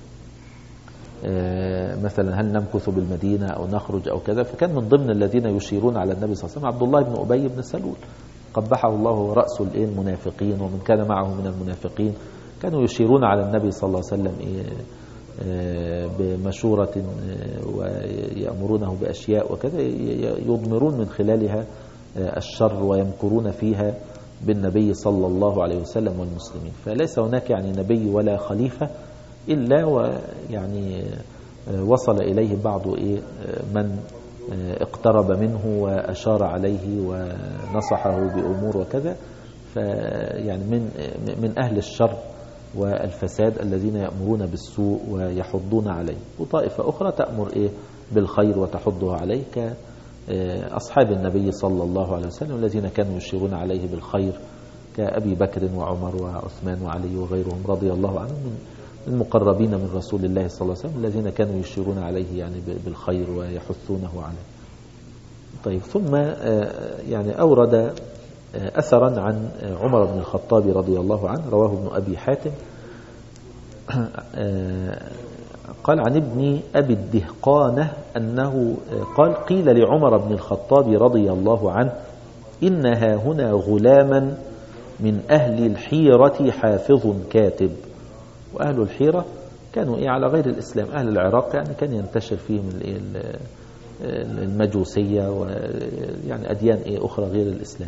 مثلا هل نمكث بالمدينة أو نخرج أو كذا، فكان من ضمن الذين يشيرون على النبي صلى الله عليه وسلم عبد الله بن أبي بن سلول قبحه الله رأس المنافقين، ومن كان معه من المنافقين كانوا يشيرون على النبي صلى الله عليه وسلم بمشورة ويأمرونه بأشياء وكذا يضمرون من خلالها الشر ويمكرون فيها بالنبي صلى الله عليه وسلم والمسلمين. فليس هناك يعني نبي ولا خليفة إلا ويعني وصل إليه بعض من اقترب منه وأشار عليه ونصحه بأمور وكذا، فيعني من أهل الشر والفساد الذين يأمرون بالسوء ويحضون عليه، وطائفة أخرى تأمر بالخير وتحضه عليه كأصحاب النبي صلى الله عليه وسلم الذين كانوا يشيرون عليه بالخير كأبي بكر وعمر وعثمان وعلي وغيرهم رضي الله عنهم من المقربين من رسول الله صلى الله عليه وسلم الذين كانوا يشيرون عليه يعني بالخير ويحثونه عليه. طيب ثم يعني أورد أثرا عن عمر بن الخطاب رضي الله عنه رواه ابن أبي حاتم قال عن ابن أبي الدهقانة أنه قال قيل لعمر بن الخطاب رضي الله عنه إنها هنا غلاما من أهل الحيرة حافظ كاتب. وأهل الحيرة كانوا على غير الإسلام، أهل العراق يعني كان ينتشر فيهم المجوسية ويعني أديان أخرى غير الإسلام.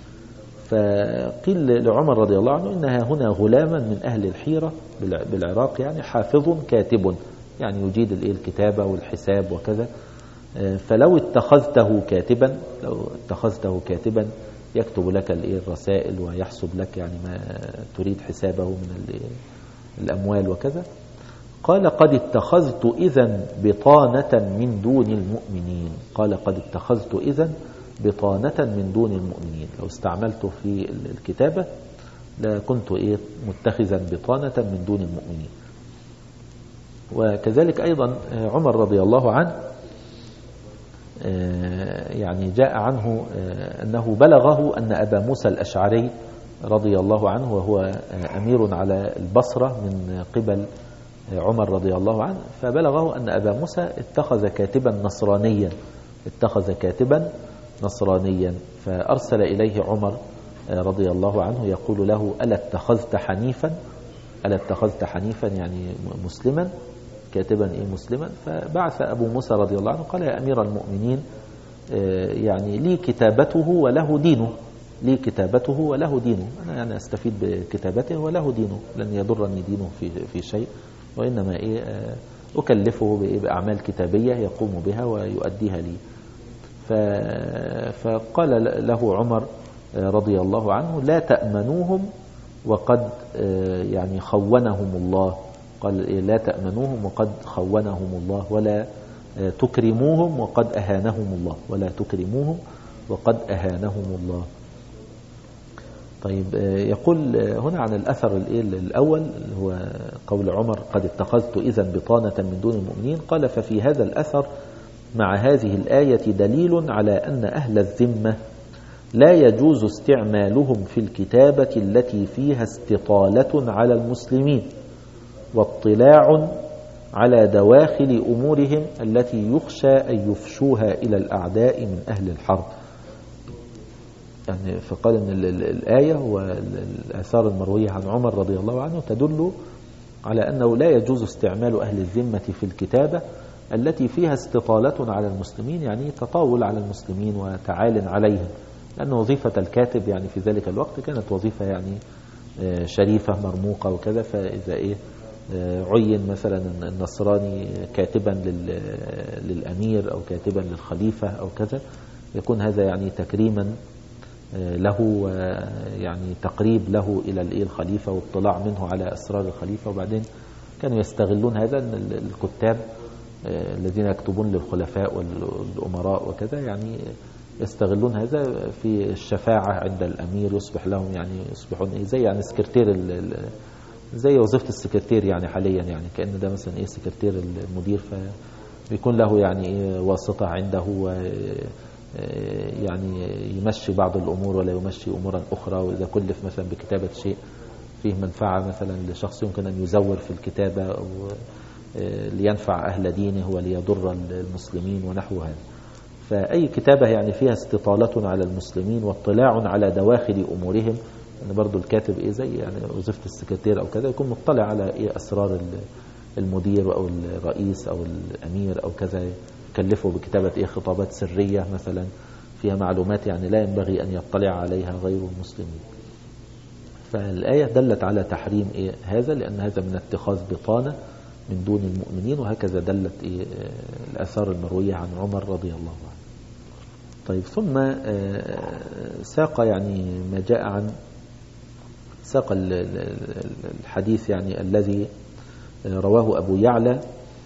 فقيل لعمر رضي الله عنه إنها هنا غلاما من أهل الحيرة بالعراق، يعني حافظ كاتب، يعني يجيد الكتابة والحساب وكذا، فلو اتخذته كاتبا يكتب لك الرسائل ويحسب لك يعني ما تريد حسابه من الأموال وكذا. قال قد اتخذت إذن بطانة من دون المؤمنين، لو استعملته في الكتابة لكنت متخذا بطانة من دون المؤمنين. وكذلك أيضا عمر رضي الله عنه يعني جاء عنه أنه بلغه أن أبا موسى الأشعري رضي الله عنه، وهو أمير على البصرة من قبل عمر رضي الله عنه، فبلغه أن أبا موسى اتخذ كاتبا نصرانيا، فأرسل إليه عمر رضي الله عنه يقول له ألا اتخذت حنيفا يعني مسلما، كاتبا مسلما. فبعث أبو موسى رضي الله عنه قال يا أمير المؤمنين يعني لي كتابته وله دينه، أنا يعني أستفيد بكتابته وله دينه، لن يضرني دينه في شيء، وإنما أكلفه بأعمال كتابية يقوم بها ويؤديها لي. فقال له عمر رضي الله عنه لا تأمنوهم وقد يعني خونهم الله، قال لا تأمنوهم وقد خونهم الله، ولا تكرموهم وقد أهانهم الله. طيب يقول هنا عن الأثر الأول اللي هو قول عمر قد اتخذت إذن بطانة من دون المؤمنين، قال ففي هذا الأثر مع هذه الآية دليل على أن أهل الذمة لا يجوز استعمالهم في الكتابة التي فيها استطالة على المسلمين واطلاع على دواخل أمورهم التي يخشى أن يفشوها إلى الأعداء من أهل الحرب. يعني فقال أن الآية والآثار المروية عن عمر رضي الله عنه تدل على أنه لا يجوز استعمال أهل الذمة في الكتابة التي فيها استطالة على المسلمين، يعني تطاول على المسلمين وتعال عليهم، لأن وظيفة الكاتب يعني في ذلك الوقت كانت وظيفة يعني شريفة مرموقة وكذا. فإذا عين مثلا النصراني كاتبا للأمير أو كاتبا للخليفة أو كذا، يكون هذا يعني تكريما له يعني تقريب له إلى الخليفة واطلاع منه على أسرار الخليفة. وبعدين كانوا يستغلون هذا أن الكتاب الذين يكتبون للخلفاء والأمراء وكذا يعني يستغلون هذا في الشفاعة عند الأمير، يصبح لهم يعني يصبحون زي يعني سكرتير زي وظيفة السكرتير يعني حاليا، يعني كأن ده مثلا سكرتير المدير، فبيكون له يعني واسطة عنده يعني يمشي بعض الأمور ولا يمشي أمورا أخرى. وإذا كلف مثلا بكتابة شيء فيه منفعة مثلا لشخص يمكن أن يزور في الكتابة أو لينفع أهل دينه وليضر المسلمين ونحو هذا. فأي كتابة يعني فيها استطالة على المسلمين واطلاع على دواخل أمورهم، أن برضو الكاتب زي يعني وظيفة السكرتير أو كذا يكون مطلع على أسرار المدير أو الرئيس أو الأمير أو كذا، يكلفه بكتابة خطابات سرية مثلا فيها معلومات يعني لا ينبغي أن يطلع عليها غير المسلمين. فالآية دلت على تحريم هذا، لأن هذا من اتخاذ بطانة من دون المؤمنين، وهكذا دلت الآثار المروية عن عمر رضي الله عنه. طيب ثم ساق يعني ما جاء عن ساق الحديث يعني الذي رواه أبو يعلى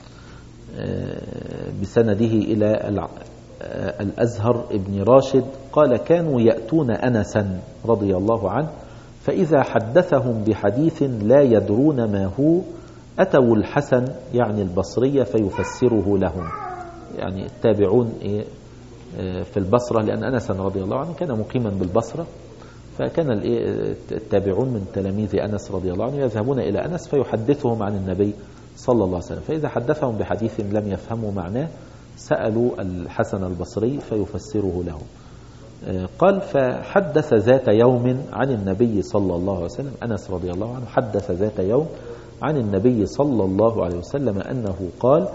بسنده إلى الأزهر ابن راشد قال كانوا يأتون أنسا رضي الله عنه فإذا حدثهم بحديث لا يدرون ما هو أتوا الحسن يعني البصري فيفسره لهم. يعني التابعون في البصرة، لأن أنس رضي الله عنه كان مقيما بالبصرة، فكان التابعون من تلاميذ أنس رضي الله عنه يذهبون إلى أنس فيحدثهم عن النبي صلى الله عليه وسلم، فإذا حدثهم بحديث لم يفهموا معناه سألوا الحسن البصري فيفسره لهم. قال فحدث ذات يوم عن النبي صلى الله عليه وسلم، أنس رضي الله عنه حدث ذات يوم عن النبي صلى الله عليه وسلم أنه قال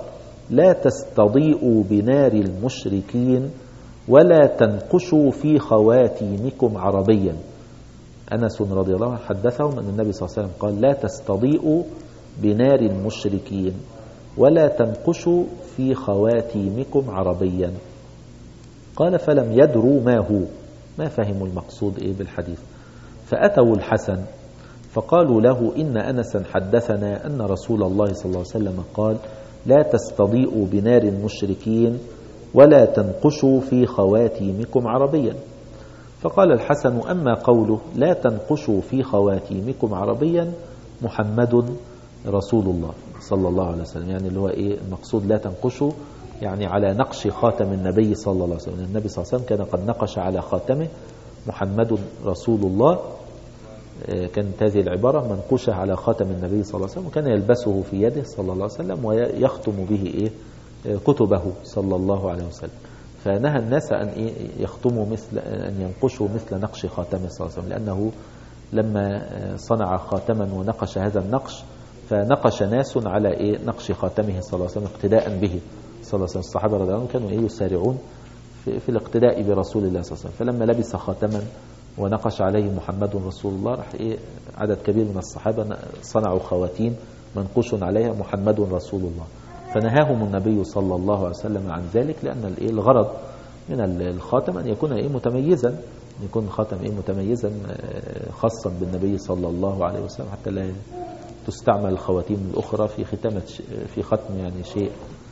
لا تستضيئوا بنار المشركين ولا تنقشوا في خواتيمكم عربيا. أنس رضي الله عنه حدثهم أن النبي صلى الله عليه وسلم قال لا تستضيئوا بنار المشركين ولا تنقشوا في خواتيمكم عربيا. قال فلم يدروا ما هو، ما فهموا المقصود إيه بالحديث، فأتوا الحسن فقالوا له إن أنسا حدثنا أن رسول الله صلى الله عليه وسلم قال لا تستضيئوا بنار المشركين ولا تنقشوا في خواتيمكم عربيا. فقال الحسن أما قوله لا تنقشوا في خواتيمكم عربيا محمد رسول الله صلى الله عليه وسلم، يعني اللي هو إيه المقصود لا تنقشوا، يعني على نقش خاتم النبي صلى الله عليه وسلم. النبي صلى الله عليه وسلم كان قد نقش على خاتمه محمد رسول الله، كانت هذه العبارة منقوشة على خاتم النبي صلى الله عليه وسلم، وكان يلبسه في يده صلى الله عليه وسلم ويختم به إيه كتبه صلى الله عليه وسلم. فنهى الناس أن يختموا مثل أن ينقشوا مثل نقش خاتمه صلى الله عليه وسلم، لأنه لما صنع خاتما ونقش هذا النقش فنقش ناس على نقش خاتمه صلى الله عليه وسلم اقتداء به صلى الله عليه وسلم. الصحابة رضي الله عنهم كانوا يسارعون في الاقتداء برسول الله صلى الله عليه وسلم، فلما لبس خاتما ونقش عليه محمد رسول الله راح عدد كبير من الصحابة صنعوا خواتيم منقوش عليها محمد رسول الله، فنهاهم النبي صلى الله عليه وسلم عن ذلك، لأن الغرض من الخاتم أن يكون متميزا، يكون الخاتم متميزا خاصا بالنبي صلى الله عليه وسلم، حتى لا تستعمل الخواتيم الأخرى في ختم يعني شيء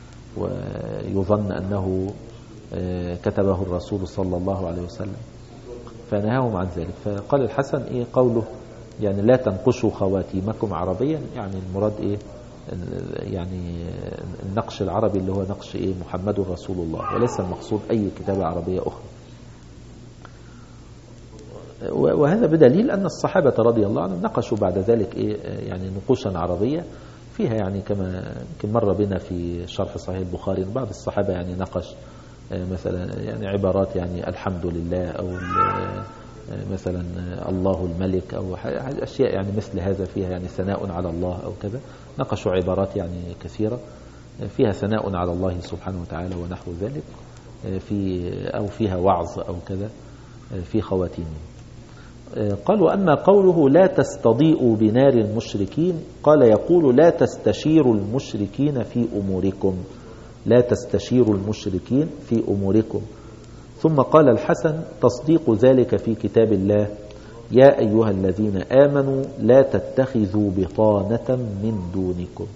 ويظن أنه كتبه الرسول صلى الله عليه وسلم، فنهاهم عن ذلك. فقال الحسن قوله يعني لا تنقشوا خواتيمكم عربيا، يعني المراد يعني النقش العربي اللي هو نقش محمد رسول الله، وليس المقصود أي كتابة عربية أخرى. وهذا بدليل أن الصحابة رضي الله عنهم نقشوا بعد ذلك يعني نقوشا عربية فيها، يعني كما يمكن مر بنا في شرح صحيح البخاري بعض الصحابة يعني نقش مثلا يعني عبارات يعني الحمد لله أو مثلا الله الملك أو أشياء يعني مثل هذا فيها يعني ثناء على الله أو كذا، نقشوا عبارات يعني كثيرة فيها ثناء على الله سبحانه وتعالى ونحو ذلك أو فيها وعظ أو كذا في خواتيمه. قال وأما قوله لا تستضيئوا بنار المشركين، قال يقول لا تستشيروا المشركين في أموركم، لا تستشيروا المشركين في أموركم. ثم قال الحسن تصديق ذلك في كتاب الله يا أيها الذين آمنوا لا تتخذوا بطانة من دونكم.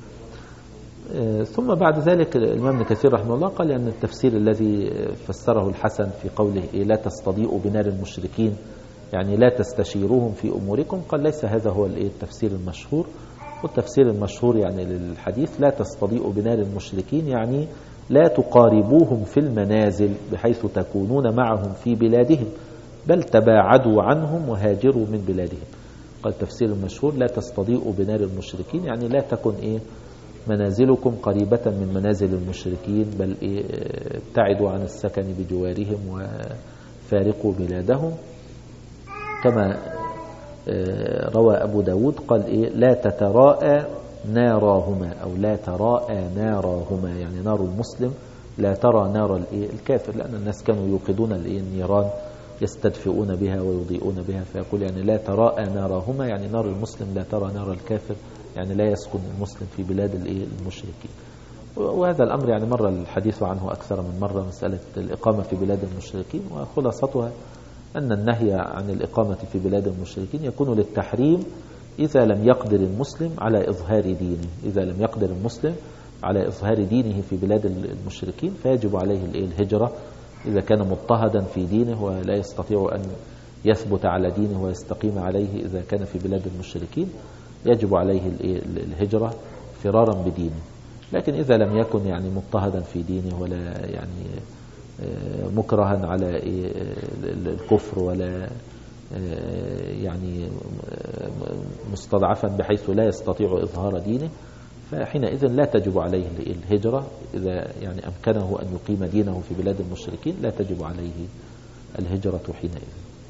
ثم بعد ذلك الإمام ابن كثير رحمه الله قال أن التفسير الذي فسره الحسن في قوله لا تستضيئوا بنار المشركين يعني لا تستشيروهم في أموركم، قال ليس هذا هو التفسير المشهور، والتفسير المشهور يعني للحديث لا تستضيئوا بنار المشركين يعني لا تقاربوهم في المنازل بحيث تكونون معهم في بلادهم، بل تباعدوا عنهم وهاجروا من بلادهم. قال التفسير المشهور لا تستضيئوا بنار المشركين يعني لا تكن منازلكم قريبة من منازل المشركين، بل ابتعدوا عن السكن بجوارهم وفارقوا بلادهم. كما روى أبو داود قال لا تتراءى ناراهما أو لا تراءى ناراهما، يعني نار المسلم لا ترى نار الكافر، لأن الناس كانوا يوقدون النيران يستدفئون بها ويضيئون بها، فيقول يعني لا تراءى ناراهما يعني نار المسلم لا ترى نار الكافر، يعني لا يسكن المسلم في بلاد المشركين. وهذا الأمر يعني مر الحديث عنه أكثر من مرة، مسألة الإقامة في بلاد المشركين، وخلاصتها أن النهي عن الإقامة في بلاد المشركين يكون للتحريم إذا لم يقدر المسلم على إظهار دينه، إذا لم يقدر المسلم على إظهار دينه في بلاد المشركين فيجب عليه الهجرة، إذا كان مضطهدا في دينه ولا يستطيع أن يثبت على دينه ويستقيم عليه إذا كان في بلاد المشركين يجب عليه الهجرة فرارا بدينه. لكن إذا لم يكن يعني مضطهدا في دينه ولا يعني مكرها على الكفر ولا يعني مستضعفا بحيث لا يستطيع إظهار دينه، فحينئذ لا تجب عليه الهجرة. إذا يعني أمكنه أن يقيم دينه في بلاد المشركين لا تجب عليه الهجرة حينئذ.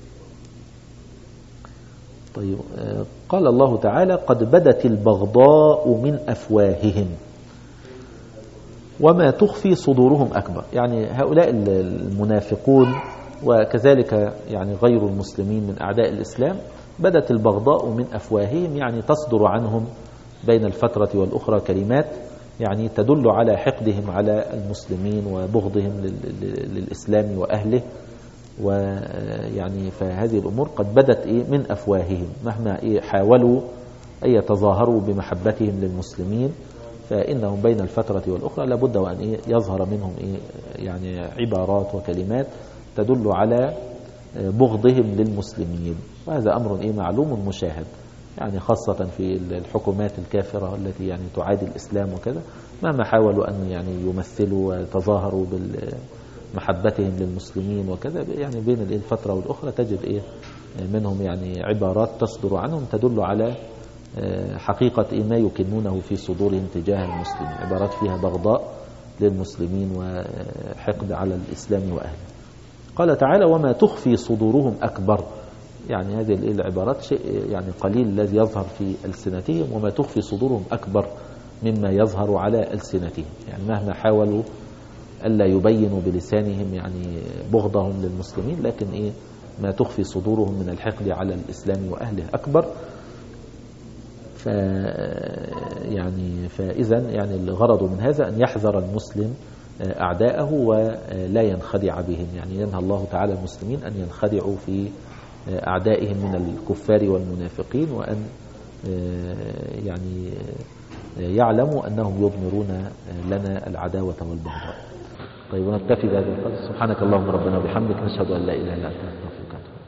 طيب قال الله تعالى قد بدت البغضاء من أفواههم. وما تخفي صدورهم أكبر. يعني هؤلاء المنافقون وكذلك يعني غير المسلمين من أعداء الإسلام بدت البغضاء من أفواههم، يعني تصدر عنهم بين الفترة والأخرى كلمات يعني تدل على حقدهم على المسلمين وبغضهم للإسلام وأهله. ويعني فهذه الأمور قد بدت من أفواههم مهما حاولوا أن يتظاهروا بمحبتهم للمسلمين، فإنهم بين الفترة والأخرى لابد وأن يظهر منهم يعني عبارات وكلمات تدل على بغضهم للمسلمين. وهذا أمر معلوم مشاهد، يعني خاصة في الحكومات الكافرة التي يعني تعادي الإسلام وكذا، مهما حاولوا أن يعني يمثلوا ويتظاهروا بمحبتهم للمسلمين وكذا، يعني بين الفترة والأخرى تجد منهم يعني عبارات تصدر عنهم تدل على حقيقة ما يكنونه في صدورهم تجاه المسلمين، عبارات فيها بغضاء للمسلمين وحقد على الإسلام وأهله. قال تعالى وما تخفي صدورهم أكبر، يعني هذه العبارات شيء يعني قليل الذي يظهر في ألسنتهم، وما تخفي صدورهم أكبر مما يظهر على ألسنتهم. يعني مهما حاولوا ألا يبينوا بلسانهم يعني بغضهم للمسلمين، لكن ما تخفي صدورهم من الحقد على الإسلام وأهله أكبر. فإذا يعني الغرض من هذا أن يحذر المسلم أعداءه ولا ينخدع بهم، يعني ينهى الله تعالى المسلمين أن ينخدعوا في أعدائهم من الكفار والمنافقين، وأن يعني يعلموا أنهم يضمرون لنا العداوة والبغضاء. طيب ونكتفي بهذا القدر. سبحانك اللهم ربنا وبحمدك، نشهد أن لا إله إلا أنت نستغفرك.